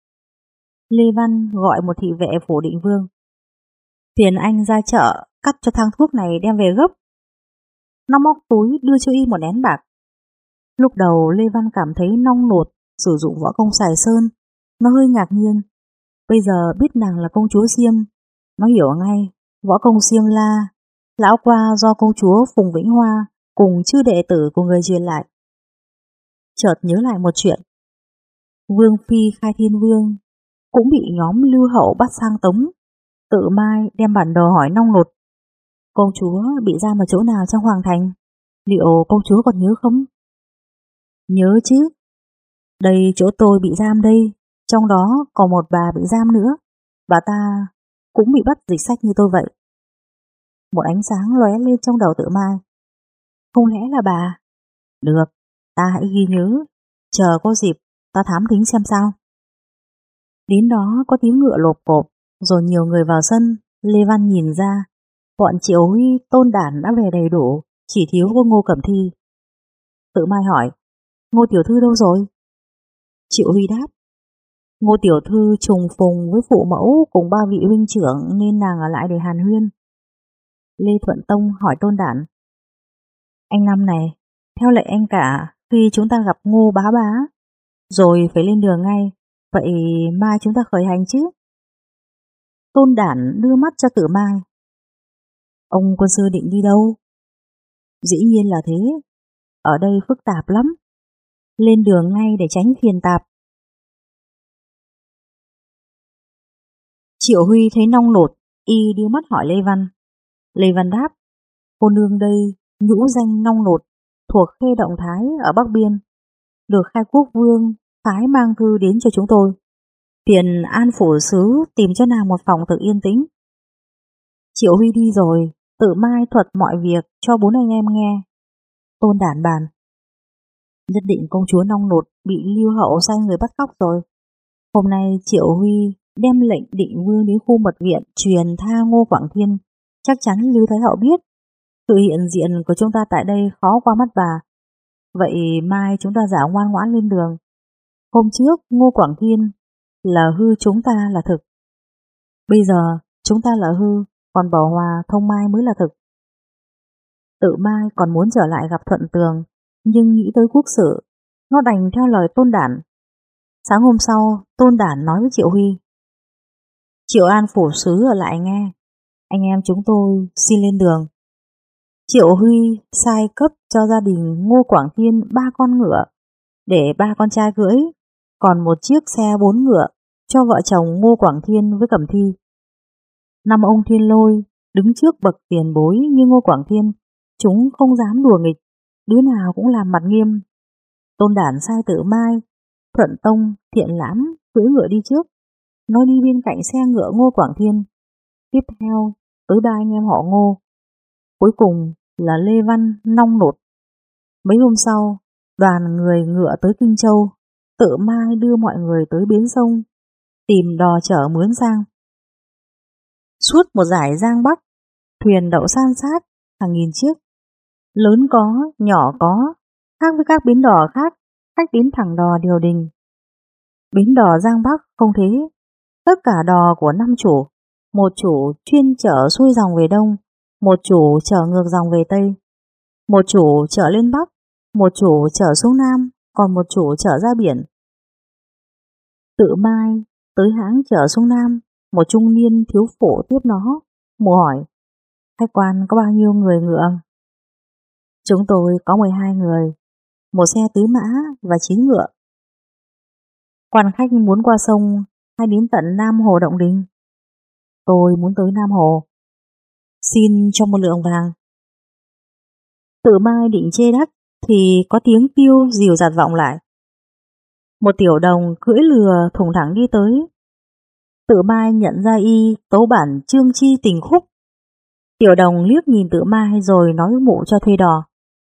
Lê Văn gọi một thị vệ phủ Định Vương. Phiền anh ra chợ cắt cho thang thuốc này đem về gấp. Nó móc túi đưa cho y một nén bạc. Lúc đầu Lê Văn cảm thấy nong nột sử dụng võ công Sài Sơn, nó hơi ngạc nhiên. Bây giờ biết nàng là công chúa Xiêm, nó hiểu ngay võ công Xiêm La, lão qua do công chúa Phùng Vĩnh Hoa cùng chư đệ tử của người truyền lại. Chợt nhớ lại một chuyện. Vương Phi Khai Thiên Vương cũng bị nhóm Lưu Hậu bắt sang Tống. Tự mai đem bản đồ hỏi nong nột. Công chúa bị giam ở chỗ nào trong hoàng thành? Liệu công chúa còn nhớ không? Nhớ chứ. Đây chỗ tôi bị giam đây. Trong đó còn một bà bị giam nữa. Bà ta cũng bị bắt dịch sách như tôi vậy. Một ánh sáng lóe lên trong đầu Tự Mai. Không lẽ là bà? Được, ta hãy ghi nhớ. Chờ có dịp ta thám thính xem sao. Đến đó có tiếng ngựa lộp cộp, rồi nhiều người vào sân. Lê Văn nhìn ra, bọn Triệu Huy Tôn Đản đã về đầy đủ, chỉ thiếu có Ngô Cẩm Thi. Tự Mai hỏi, Ngô tiểu thư đâu rồi? Triệu Huy đáp, Ngô tiểu thư trùng phùng với phụ mẫu cùng ba vị huynh trưởng nên nàng ở lại để hàn huyên. Lê Thuận Tông hỏi Tôn Đản, anh Năm này, theo lệnh anh cả, khi chúng ta gặp Ngô bá bá, rồi phải lên đường ngay, vậy mai chúng ta khởi hành chứ? Tôn Đản đưa mắt cho Tử Mai. Ông quân sư định đi đâu? Dĩ nhiên là thế, ở đây phức tạp lắm. Lên đường ngay để tránh phiền tạp. Triệu Huy thấy nong nột, y đưa mắt hỏi Lê Văn. Lê Văn đáp, cô nương đây nhũ danh nong nột, thuộc Khê Động Thái ở Bắc Biên, được khai quốc vương phái mang thư đến cho chúng tôi. Phiền An phủ sứ tìm cho nàng một phòng thực yên tĩnh. Triệu Huy đi rồi, tự mai thuật mọi việc cho bốn anh em nghe. Tôn Đản bàn, nhất định công chúa nong nột bị Lưu Hậu sai người bắt cóc rồi. Hôm nay Triệu Huy đem lệnh định vương đến khu mật viện truyền tha Ngô Quảng Thiên, chắc chắn Lưu Thái Hậu biết. Sự hiện diện của chúng ta tại đây khó qua mắt bà. Vậy mai chúng ta giả ngoan ngoãn lên đường. Hôm trước Ngô Quảng Thiên là hư, chúng ta là thực. Bây giờ chúng ta là hư, còn Bảo Hòa Thông Mai mới là thực. Tự Mai còn muốn trở lại gặp Thuận Tường, nhưng nghĩ tới quốc sự, nó đành theo lời Tôn Đản. Sáng hôm sau, Tôn Đản nói với Triệu Huy, Triệu An phủ sứ ở lại nghe, anh em chúng tôi xin lên đường. Triệu Huy sai cấp cho gia đình Ngô Quảng Thiên ba con ngựa để ba con trai cưỡi, còn một chiếc xe bốn ngựa cho vợ chồng Ngô Quảng Thiên với Cẩm Thi. Năm ông Thiên Lôi đứng trước bậc tiền bối như Ngô Quảng Thiên, chúng không dám đùa nghịch, đứa nào cũng làm mặt nghiêm. Tôn Đản sai Tự Mai, Thuận Tông, Thiện Lãm cưỡi ngựa đi trước, nó đi bên cạnh xe ngựa Ngô Quảng Thiên. Tiếp theo tới ba anh em họ Ngô, cuối cùng là Lê Văn, nong nột. Mấy hôm sau, đoàn người ngựa tới Kinh Châu, Tự Mai đưa mọi người tới bến sông, tìm đò chở mướn sang. Suốt một dải Giang Bắc, thuyền đậu san sát hàng nghìn chiếc, lớn có, nhỏ có, khác với các bến đò khác, khách đến thẳng đò Điều Đình. Bến đò Giang Bắc không thế, tất cả đò của năm chủ, một chủ chuyên chở xuôi dòng về Đông, một chủ chở ngược dòng về Tây, một chủ chở lên Bắc, một chủ chở xuống Nam, còn một chủ chở ra biển. Tự Mai tới hãng chở xuống Nam, một trung niên thiếu phụ tiếp nó, mùa hỏi, khách quan có bao nhiêu người ngựa? Chúng tôi có mười hai người, một xe tứ mã và chín ngựa. Quan khách muốn qua sông hay đến tận Nam Hồ Động Đình? Tôi muốn tới Nam Hồ. Xin cho một lượng vàng. Tự Mai định chê đắt thì có tiếng kêu dìu dạt vọng lại. Một tiểu đồng cưỡi lừa thùng thẳng đi tới. Tự Mai nhận ra y tấu bản Trương Chi Tình Khúc. Tiểu đồng liếc nhìn Tự Mai rồi nói với mụ cho thuê đò.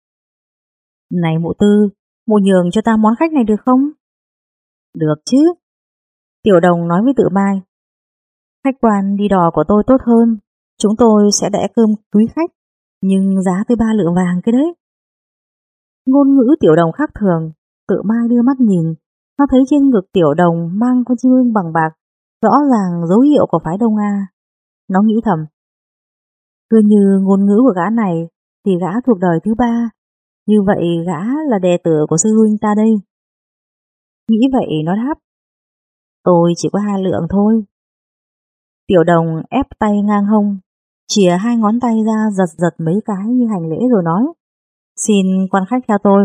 Này mụ Tư, mụ nhường cho ta món khách này được không? Được chứ. Tiểu đồng nói với Tự Mai, khách quan đi đò của tôi tốt hơn, chúng tôi sẽ đãi cơm quý khách, nhưng giá tới ba lượng vàng cái đấy. Ngôn ngữ tiểu đồng khác thường, Tự Mai đưa mắt nhìn, nó thấy trên ngực tiểu đồng mang con chim ưng bằng bạc, rõ ràng dấu hiệu của phái Đông Nga. Nó nghĩ thầm, cứ như ngôn ngữ của gã này thì gã thuộc đời thứ ba, như vậy gã là đệ tử của sư huynh ta đây. Nghĩ vậy nó đáp, tôi chỉ có hai lượng thôi. Tiểu đồng ép tay ngang hông, chìa hai ngón tay ra giật giật mấy cái như hành lễ rồi nói, xin quan khách theo tôi.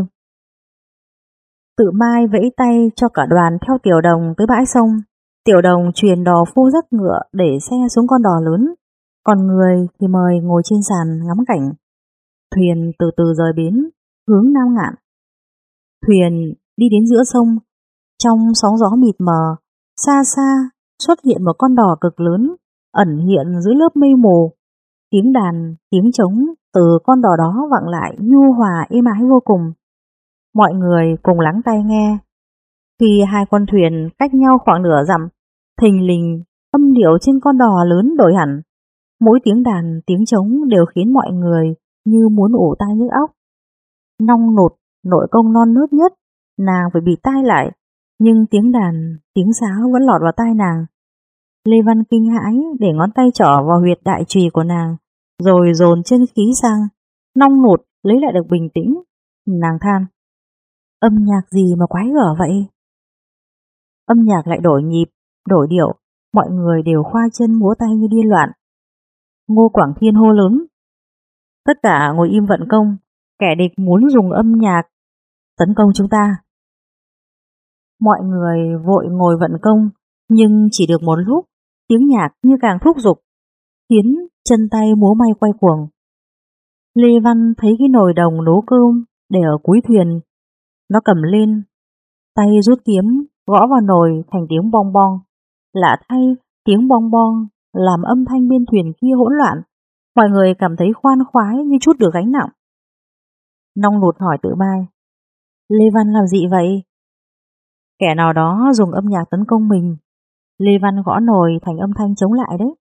Tự Mai vẫy tay cho cả đoàn theo tiểu đồng tới bãi sông. Tiểu đồng truyền đò phu dắt ngựa để xe xuống con đò lớn, còn người thì mời ngồi trên sàn ngắm cảnh. Thuyền từ từ rời bến, hướng Nam Ngạn. Thuyền đi đến giữa sông, trong sóng gió mịt mờ, xa xa xuất hiện một con đò cực lớn, ẩn hiện dưới lớp mây mù. Tiếng đàn, tiếng trống từ con đò đó vọng lại nhu hòa êm ái vô cùng. Mọi người cùng lắng tai nghe. Khi hai con thuyền cách nhau khoảng nửa dặm, thình lình âm điệu trên con đò lớn đổi hẳn. Mỗi tiếng đàn, tiếng trống đều khiến mọi người như muốn ủ tai nhức óc. Nong nột, nội công non nớt nhất, nàng phải bịt tai lại, nhưng tiếng đàn, tiếng sáo vẫn lọt vào tai nàng. Lê Văn kinh hãi để ngón tay trỏ vào huyệt đại trùy của nàng, rồi dồn chân khí sang, nong nột lấy lại được bình tĩnh. Nàng than, âm nhạc gì mà quái gở vậy? Âm nhạc lại đổi nhịp, đổi điệu, mọi người đều khoa chân múa tay như điên loạn. Ngô Quảng Thiên hô lớn, tất cả ngồi im vận công, Kẻ địch muốn dùng âm nhạc tấn công chúng ta. Mọi người vội ngồi vận công, nhưng chỉ được một lúc, tiếng nhạc như càng thúc giục, khiến chân tay múa may quay cuồng. Lê Văn thấy cái nồi đồng nấu cơm để ở cuối thuyền, nó cầm lên, tay rút kiếm gõ vào nồi thành tiếng bong bong. Lạ thay, tiếng bong bong làm âm thanh bên thuyền kia hỗn loạn, mọi người cảm thấy khoan khoái như trút được gánh nặng. Nong Nụt hỏi Tự Mai, Lê Văn làm gì vậy? Kẻ nào đó dùng âm nhạc tấn công mình. Lê Văn gõ nồi thành âm thanh chống lại đấy.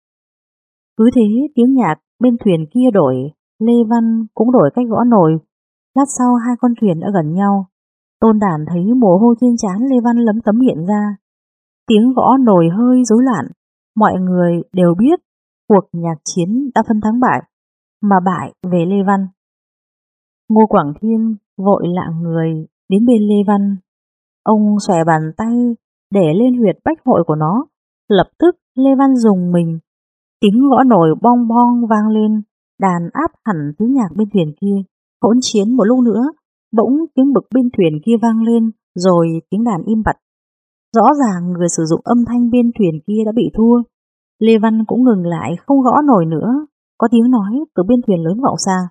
Cứ thế tiếng nhạc bên thuyền kia đổi, Lê Văn cũng đổi cách gõ nồi. Lát sau hai con thuyền đã gần nhau. Tôn Đản thấy mồ hôi trên trán Lê Văn lấm tấm hiện ra. Tiếng gõ nồi hơi rối loạn. Mọi người đều biết cuộc nhạc chiến đã phân thắng bại, mà bại về Lê Văn. Ngô Quảng Thiên vội lạng người đến bên Lê Văn. Ông xòe bàn tay để lên huyệt bách hội của nó. Lập tức Lê Văn dùng mình. Tiếng gõ nồi bong bong vang lên, đàn áp hẳn tiếng nhạc bên thuyền kia. Hỗn chiến một lúc nữa, bỗng tiếng bực bên thuyền kia vang lên, rồi tiếng đàn im bặt. Rõ ràng người sử dụng âm thanh bên thuyền kia đã bị thua. Lê Văn cũng ngừng lại không gõ nổi nữa. Có tiếng nói từ bên thuyền lớn vọng xa.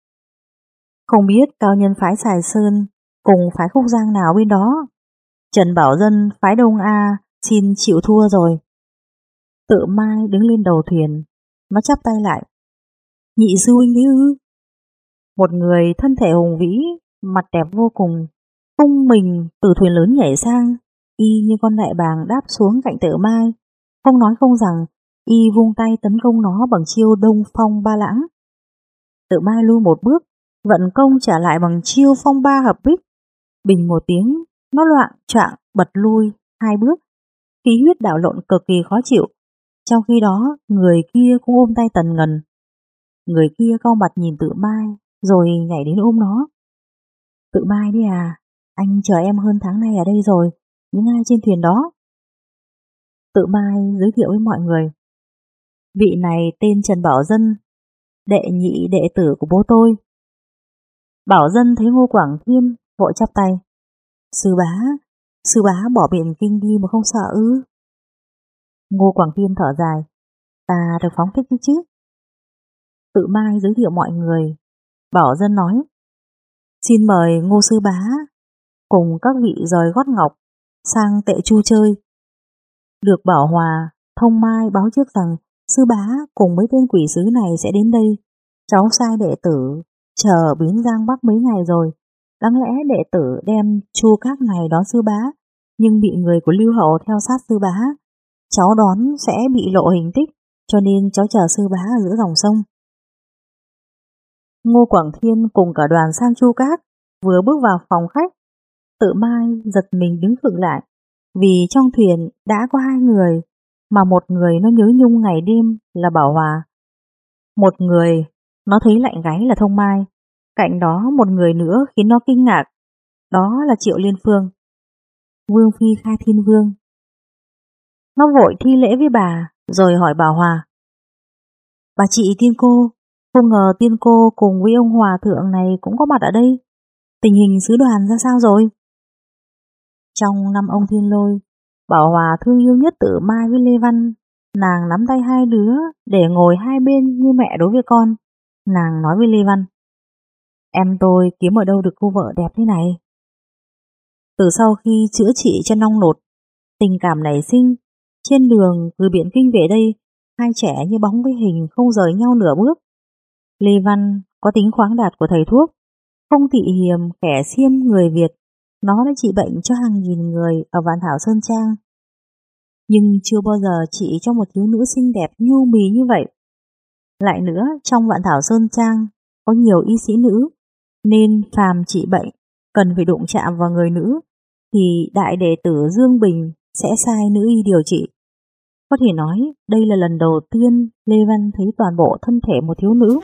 Không biết cao nhân phái Sài Sơn cùng phái Khúc Giang nào bên đó. Trần Bảo Dân phái Đông A xin chịu thua rồi. Tự Mai đứng lên đầu thuyền, nó chắp tay lại. Nhị sư huynh đấy ư? Một người thân thể hùng vĩ, mặt đẹp vô cùng, tung mình từ thuyền lớn nhảy sang, y như con đại bàng đáp xuống cạnh Tự Mai. Không nói không rằng, y vung tay tấn công nó bằng chiêu Đông Phong Ba Lãng. Tự Mai lui một bước, vận công trả lại bằng chiêu Phong Ba Hợp Bích. Bình một tiếng, nó loạng choạng bật lui hai bước, khí huyết đảo lộn cực kỳ khó chịu. Trong khi đó, người kia cũng ôm tay Tần Ngần. Người kia cau mặt nhìn Tự Mai, rồi nhảy đến ôm nó. Tự Mai đi à, anh chờ em hơn tháng nay ở đây rồi, những ai trên thuyền đó. Tự Mai giới thiệu với mọi người. Vị này tên Trần Bảo Dân, đệ nhị đệ tử của bố tôi. Bảo Dân thấy Ngô Quảng Thiên vội chắp tay. Sư bá, sư bá bỏ biện kinh đi mà không sợ ư? Ngô Quảng Thiên thở dài. Ta được phóng thích đi chứ. Tự Mai giới thiệu mọi người. Bảo Dân nói. Xin mời Ngô sư bá cùng các vị rời gót ngọc sang Tệ Chu chơi. Được Bảo Hòa, Thông Mai báo trước rằng sư bá cùng mấy tên quỷ sứ này sẽ đến đây. Cháu sai đệ tử chờ biến Giang Bắc mấy ngày rồi. Đáng lẽ đệ tử đem chu các này đón sư bá, nhưng bị người của Lưu Hậu theo sát sư bá. Cháu đón sẽ bị lộ hình tích, cho nên cháu chờ sư bá ở giữa dòng sông. Ngô Quảng Thiên cùng cả đoàn sang chu các, vừa bước vào phòng khách, Tự Mai giật mình đứng khựng lại, vì trong thuyền đã có hai người, mà một người nó nhớ nhung ngày đêm là Bảo Hòa. Một người nó thấy lạnh gáy là Thông Mai, cạnh đó một người nữa khiến nó kinh ngạc, đó là Triệu Liên Phương, Vương Phi Khai Thiên Vương. Nó vội thi lễ với bà, rồi hỏi Bảo Hòa. Bà chị Tiên Cô, không ngờ Tiên Cô cùng với ông Hòa Thượng này cũng có mặt ở đây. Tình hình sứ đoàn ra sao rồi? Trong năm ông Thiên Lôi, Bảo Hòa thương yêu nhất Tự Mai với Lê Văn. Nàng nắm tay hai đứa để ngồi hai bên như mẹ đối với con. Nàng nói với Lê Văn. Em tôi kiếm ở đâu được cô vợ đẹp thế này? Từ sau khi chữa trị cho Nong Nột, tình cảm nảy sinh. Trên đường từ Biện Kinh về đây, hai trẻ như bóng với hình không rời nhau nửa bước. Lê Văn có tính khoáng đạt của thầy thuốc, không tị hiềm kẻ xiêm người Việt. Nó đã trị bệnh cho hàng nghìn người ở Vạn Thảo Sơn Trang. Nhưng chưa bao giờ trị cho một thiếu nữ xinh đẹp nhu mì như vậy. Lại nữa, trong Vạn Thảo Sơn Trang có nhiều y sĩ nữ, nên phàm trị bệnh cần phải đụng chạm vào người nữ, thì đại đệ tử Dương Bình sẽ sai nữ y điều trị. Có thể nói đây là lần đầu tiên Lê Văn thấy toàn bộ thân thể một thiếu nữ.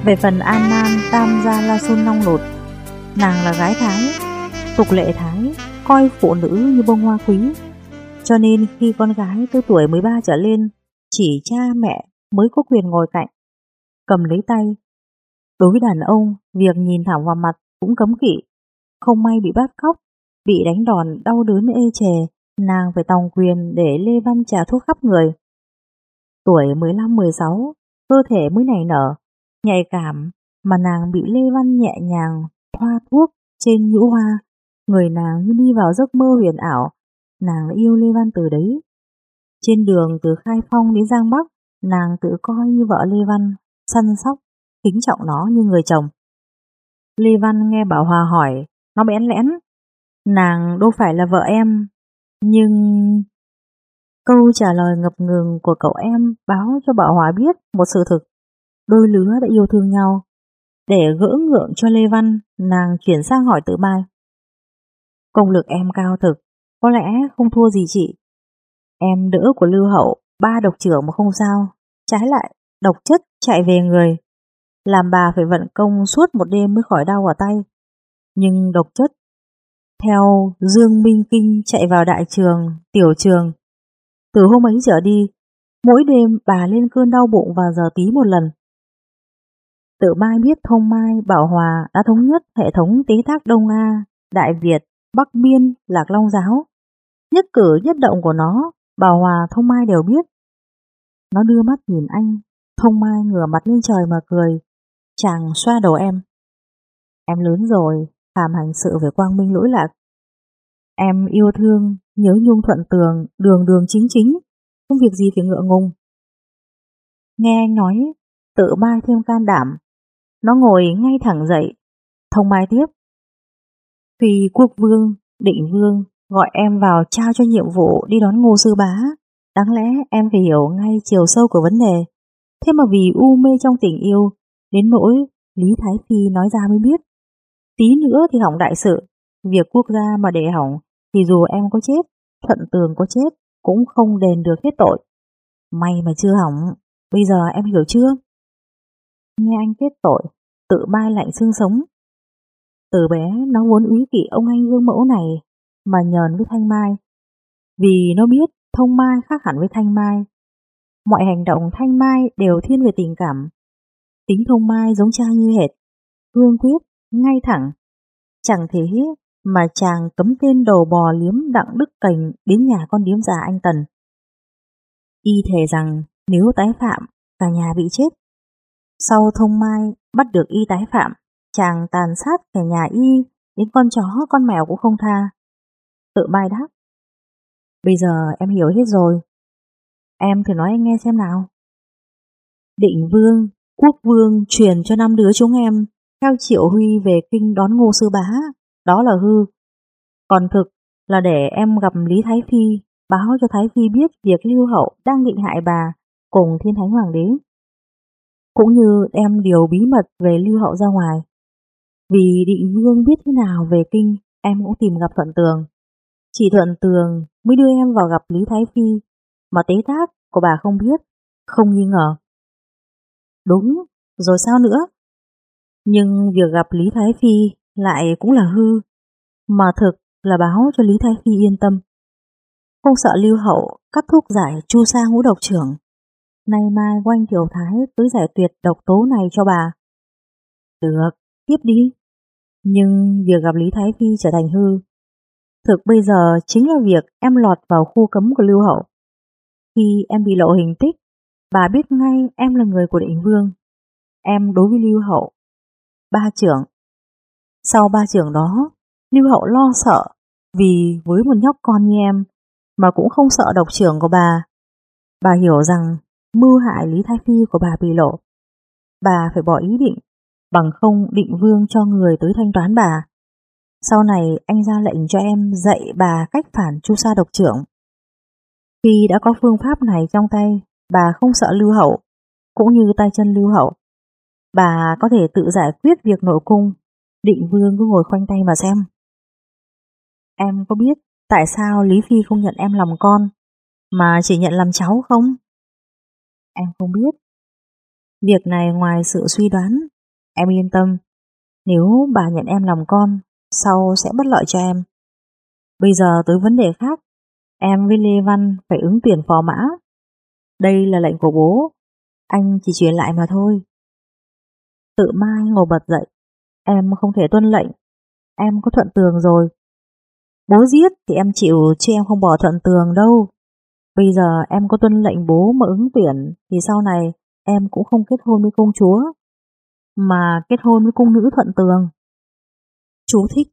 Về phần An Nan Tam Gia La Xôn Long Lột, nàng là gái Thái, tục lệ Thái coi phụ nữ như bông hoa quý, cho nên khi con gái từ tuổi mười ba trở lên, chỉ cha mẹ mới có quyền ngồi cạnh, cầm lấy tay. Đối với đàn ông, việc nhìn thẳng vào mặt cũng cấm kỵ. Không may bị bắt cóc, bị đánh đòn đau đớn ê chề, nàng phải tòng quyền để Lê Văn trà thuốc khắp người. Tuổi mười lăm mười sáu, cơ thể mới nảy nở, nhạy cảm, mà nàng bị Lê Văn nhẹ nhàng thoa thuốc trên nhũ hoa, người nàng như đi vào giấc mơ huyền ảo. Nàng đã yêu Lê Văn từ đấy. Trên đường từ Khai Phong đến Giang Bắc, nàng tự coi như vợ Lê Văn, săn sóc, kính trọng nó như người chồng. Lê Văn nghe Bảo Hòa hỏi, nó bẽn lẽn, nàng đâu phải là vợ em, nhưng... Câu trả lời ngập ngừng của cậu em báo cho Bảo Hòa biết một sự thực, đôi lứa đã yêu thương nhau. Để gỡ ngượng cho Lê Văn, nàng chuyển sang hỏi Tự Mai. Công lực em cao thực, có lẽ không thua gì chị. Em đỡ của Lưu Hậu, ba độc trưởng mà không sao, trái lại độc chất chạy về người, làm bà phải vận công suốt một đêm mới khỏi đau ở tay. Nhưng độc chất, theo Dương Minh Kinh chạy vào đại trường, tiểu trường, từ hôm ấy trở đi, mỗi đêm bà lên cơn đau bụng vào giờ tí một lần. Tự Mai biết Thông Mai, Bảo Hòa đã thống nhất hệ thống tế tác Đông A, Đại Việt, Bắc Biên, Lạc Long Giáo. Nhất cử nhất động của nó, Bảo Hòa, Thông Mai đều biết. Nó đưa mắt nhìn anh, Thông Mai ngửa mặt lên trời mà cười. Chàng xoa đầu em. Em lớn rồi, phàm hành sự về quang minh lỗi lạc. Em yêu thương, nhớ nhung thuận tường, đường đường chính chính, không việc gì phải ngượng ngùng. Nghe anh nói, Tự Mai thêm can đảm. Nó ngồi ngay thẳng dậy. Thông Mai tiếp. Phi Quốc Vương, Định Vương gọi em vào trao cho nhiệm vụ đi đón Ngô Sư Bá. Đáng lẽ em phải hiểu ngay chiều sâu của vấn đề. Thế mà vì u mê trong tình yêu, đến nỗi Lý Thái Phi nói ra mới biết. Tí nữa thì hỏng đại sự. Việc quốc gia mà để hỏng thì dù em có chết, Thuận Tường có chết, cũng không đền được hết tội. May mà chưa hỏng. Bây giờ em hiểu chưa? Nghe anh kết tội, Tự Mai lạnh xương sống. Từ bé nó vốn úy kỵ ông anh gương mẫu này, mà nhờn với Thanh Mai. Vì nó biết Thông Mai khác hẳn với Thanh Mai. Mọi hành động Thanh Mai đều thiên về tình cảm. Tính Thông Mai giống cha như hệt, cương quyết, ngay thẳng. Chẳng thế mà chàng cấm tên đầu bò liếm Đặng Đức Cành đến nhà con điếm già anh Tần. Y thề rằng nếu tái phạm, cả nhà bị chết. Sau Thông Mai bắt được Y tái phạm, chàng tàn sát cả nhà Y, đến con chó con mèo cũng không tha. Tự Mai đáp. Bây giờ em hiểu hết rồi. Em thử nói anh nghe xem nào. Định Vương, Quốc Vương truyền cho năm đứa chúng em theo Triệu Huy về kinh đón Ngô Sư Bá. Đó là hư. Còn thực là để em gặp Lý Thái Phi, báo cho Thái Phi biết việc Lưu Hậu đang định hại bà cùng Thiên Thánh Hoàng đế, cũng như đem điều bí mật về Lưu Hậu ra ngoài. Vì Định Vương biết thế nào về kinh, em cũng tìm gặp Thuận Tường. Chỉ Thuận Tường mới đưa em vào gặp Lý Thái Phi, mà tế tác của bà không biết, không nghi ngờ. Đúng, rồi sao nữa? Nhưng việc gặp Lý Thái Phi lại cũng là hư, mà thực là báo cho Lý Thái Phi yên tâm. Không sợ Lưu Hậu cắt thuốc giải chu sa ngũ độc trưởng. Nay mai Oanh Tiểu Thái tới giải tuyệt độc tố này cho bà. Được, tiếp đi. Nhưng việc gặp Lý Thái Phi trở thành hư. Thực bây giờ chính là việc em lọt vào khu cấm của Lưu Hậu. Khi em bị lộ hình tích, bà biết ngay em là người của Định Vương. Em đối với Lưu Hậu ba trưởng. Sau ba trưởng đó, Lưu Hậu lo sợ vì với một nhóc con như em mà cũng không sợ độc trưởng của bà. Bà hiểu rằng mưu hại Lý Thái Phi của bà bị lộ. Bà phải bỏ ý định, bằng không Định Vương cho người tới thanh toán bà. Sau này anh ra lệnh cho em dạy bà cách phản chu sa độc trưởng. Khi đã có phương pháp này trong tay, bà không sợ Lưu Hậu, cũng như tay chân Lưu Hậu. Bà có thể tự giải quyết việc nội cung. Định Vương cứ ngồi khoanh tay mà xem. Em có biết tại sao Lý Phi không nhận em làm con, mà chỉ nhận làm cháu không? Em không biết. Việc này ngoài sự suy đoán, Em yên tâm, nếu bà nhận em làm con, sau sẽ bất lợi cho em. Bây giờ tới vấn đề khác, em với Lê Văn phải ứng tuyển phò mã. Đây là lệnh của bố, anh chỉ truyền lại mà thôi. Tự Mai ngồi bật dậy. Em không thể tuân lệnh, em có thuận tường rồi. Bố giết thì em chịu chứ em không bỏ thuận tường đâu. Bây giờ em có tuân lệnh bố mà ứng tuyển thì sau này em cũng không kết hôn với công chúa, mà kết hôn với cung nữ thuận tường. Chú thích.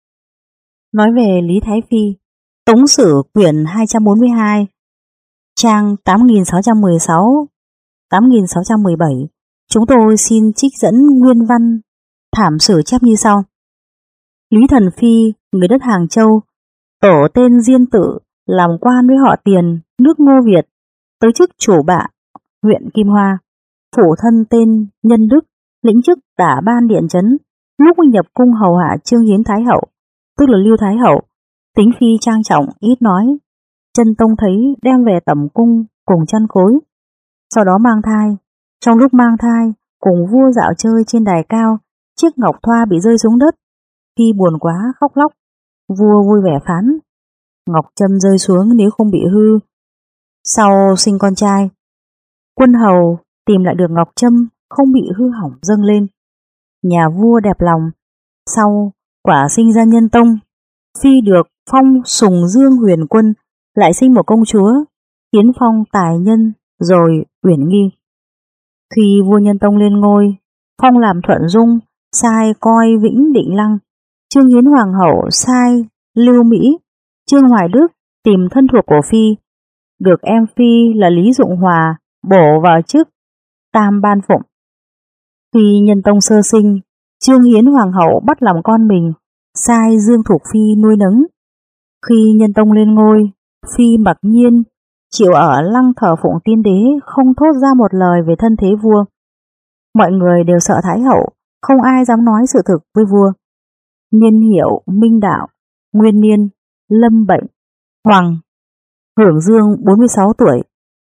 Nói về Lý Thái Phi, Tống Sử quyển hai trăm bốn mươi hai, trang tám nghìn sáu trăm mười sáu, tám nghìn sáu trăm mười bảy. Chúng tôi xin trích dẫn nguyên văn thảm sử chép như sau. Lý Thần Phi, người đất Hàng Châu, tổ tên Diên Tự, làm quan với họ Tiền, nước Ngô Việt, tới chức chủ bạ, huyện Kim Hoa. Phụ thân tên Nhân Đức, lĩnh chức tả ban điện trấn, lúc nhập cung hầu hạ Trương Hiến Thái Hậu, tức là Lưu Thái Hậu. Tính Phi trang trọng, ít nói. Chân Tông thấy đem về tẩm cung cùng chăn gối. Sau đó mang thai. Trong lúc mang thai, cùng vua dạo chơi trên đài cao, chiếc ngọc thoa bị rơi xuống đất. Phi buồn quá khóc lóc. Vua vui vẻ phán, ngọc trâm rơi xuống nếu không bị hư. Sau sinh con trai, quân hầu tìm lại được ngọc trâm không bị hư hỏng dâng lên. Nhà vua đẹp lòng. Sau quả sinh ra Nhân Tông. Phi được phong Sùng Dương Huyền Quân, lại sinh một công chúa, tiến phong tài nhân rồi uyển nghi. Khi vua Nhân Tông lên ngôi, phong làm Thuận Dung, sai coi Vĩnh Định Lăng. Trương Hiến Hoàng hậu sai Lưu Mỹ, Trương Hoài Đức tìm thân thuộc của Phi, được em Phi là Lý Dụng Hòa bổ vào chức Tam Ban Phụng. Khi Nhân Tông sơ sinh, Trương Hiến Hoàng hậu bắt làm con mình, sai Dương Thục Phi nuôi nấng. Khi Nhân Tông lên ngôi, Phi mặc nhiên chịu ở lăng thờ phụng tiên đế, không thốt ra một lời về thân thế vua. Mọi người đều sợ Thái hậu, không ai dám nói sự thực với vua. Niên hiệu Minh Đạo, nguyên niên lâm bệnh, Hoàng, hưởng dương bốn mươi sáu tuổi.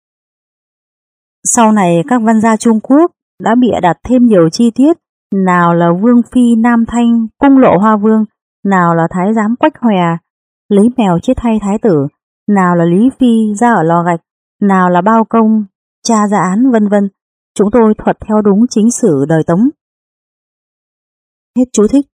Sau này các văn gia Trung Quốc đã bịa đặt thêm nhiều chi tiết, nào là Vương Phi Nam Thanh cung lộ Hoa Vương, nào là Thái giám Quách Hòe lấy mèo chết thay thái tử, nào là Lý Phi ra ở lò gạch, nào là Bao Công tra ra án, vân vân. Chúng tôi thuật theo đúng chính sử đời Tống. Hết chú thích.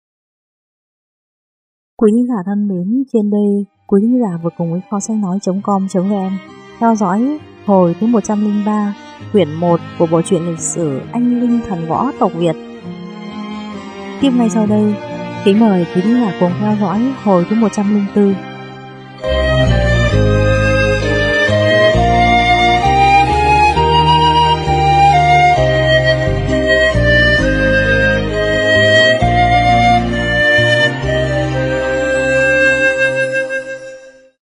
Quý thính giả thân mến, trên đây quý thính giả vừa cùng với kho sách nói.com.vn theo dõi hồi thứ một trăm lẻ ba, quyển một của bộ truyện lịch sử Anh Linh Thần Võ tộc Việt. Tiếp ngay sau đây, kính mời quý thính giả cùng theo dõi hồi thứ một trăm lẻ bốn.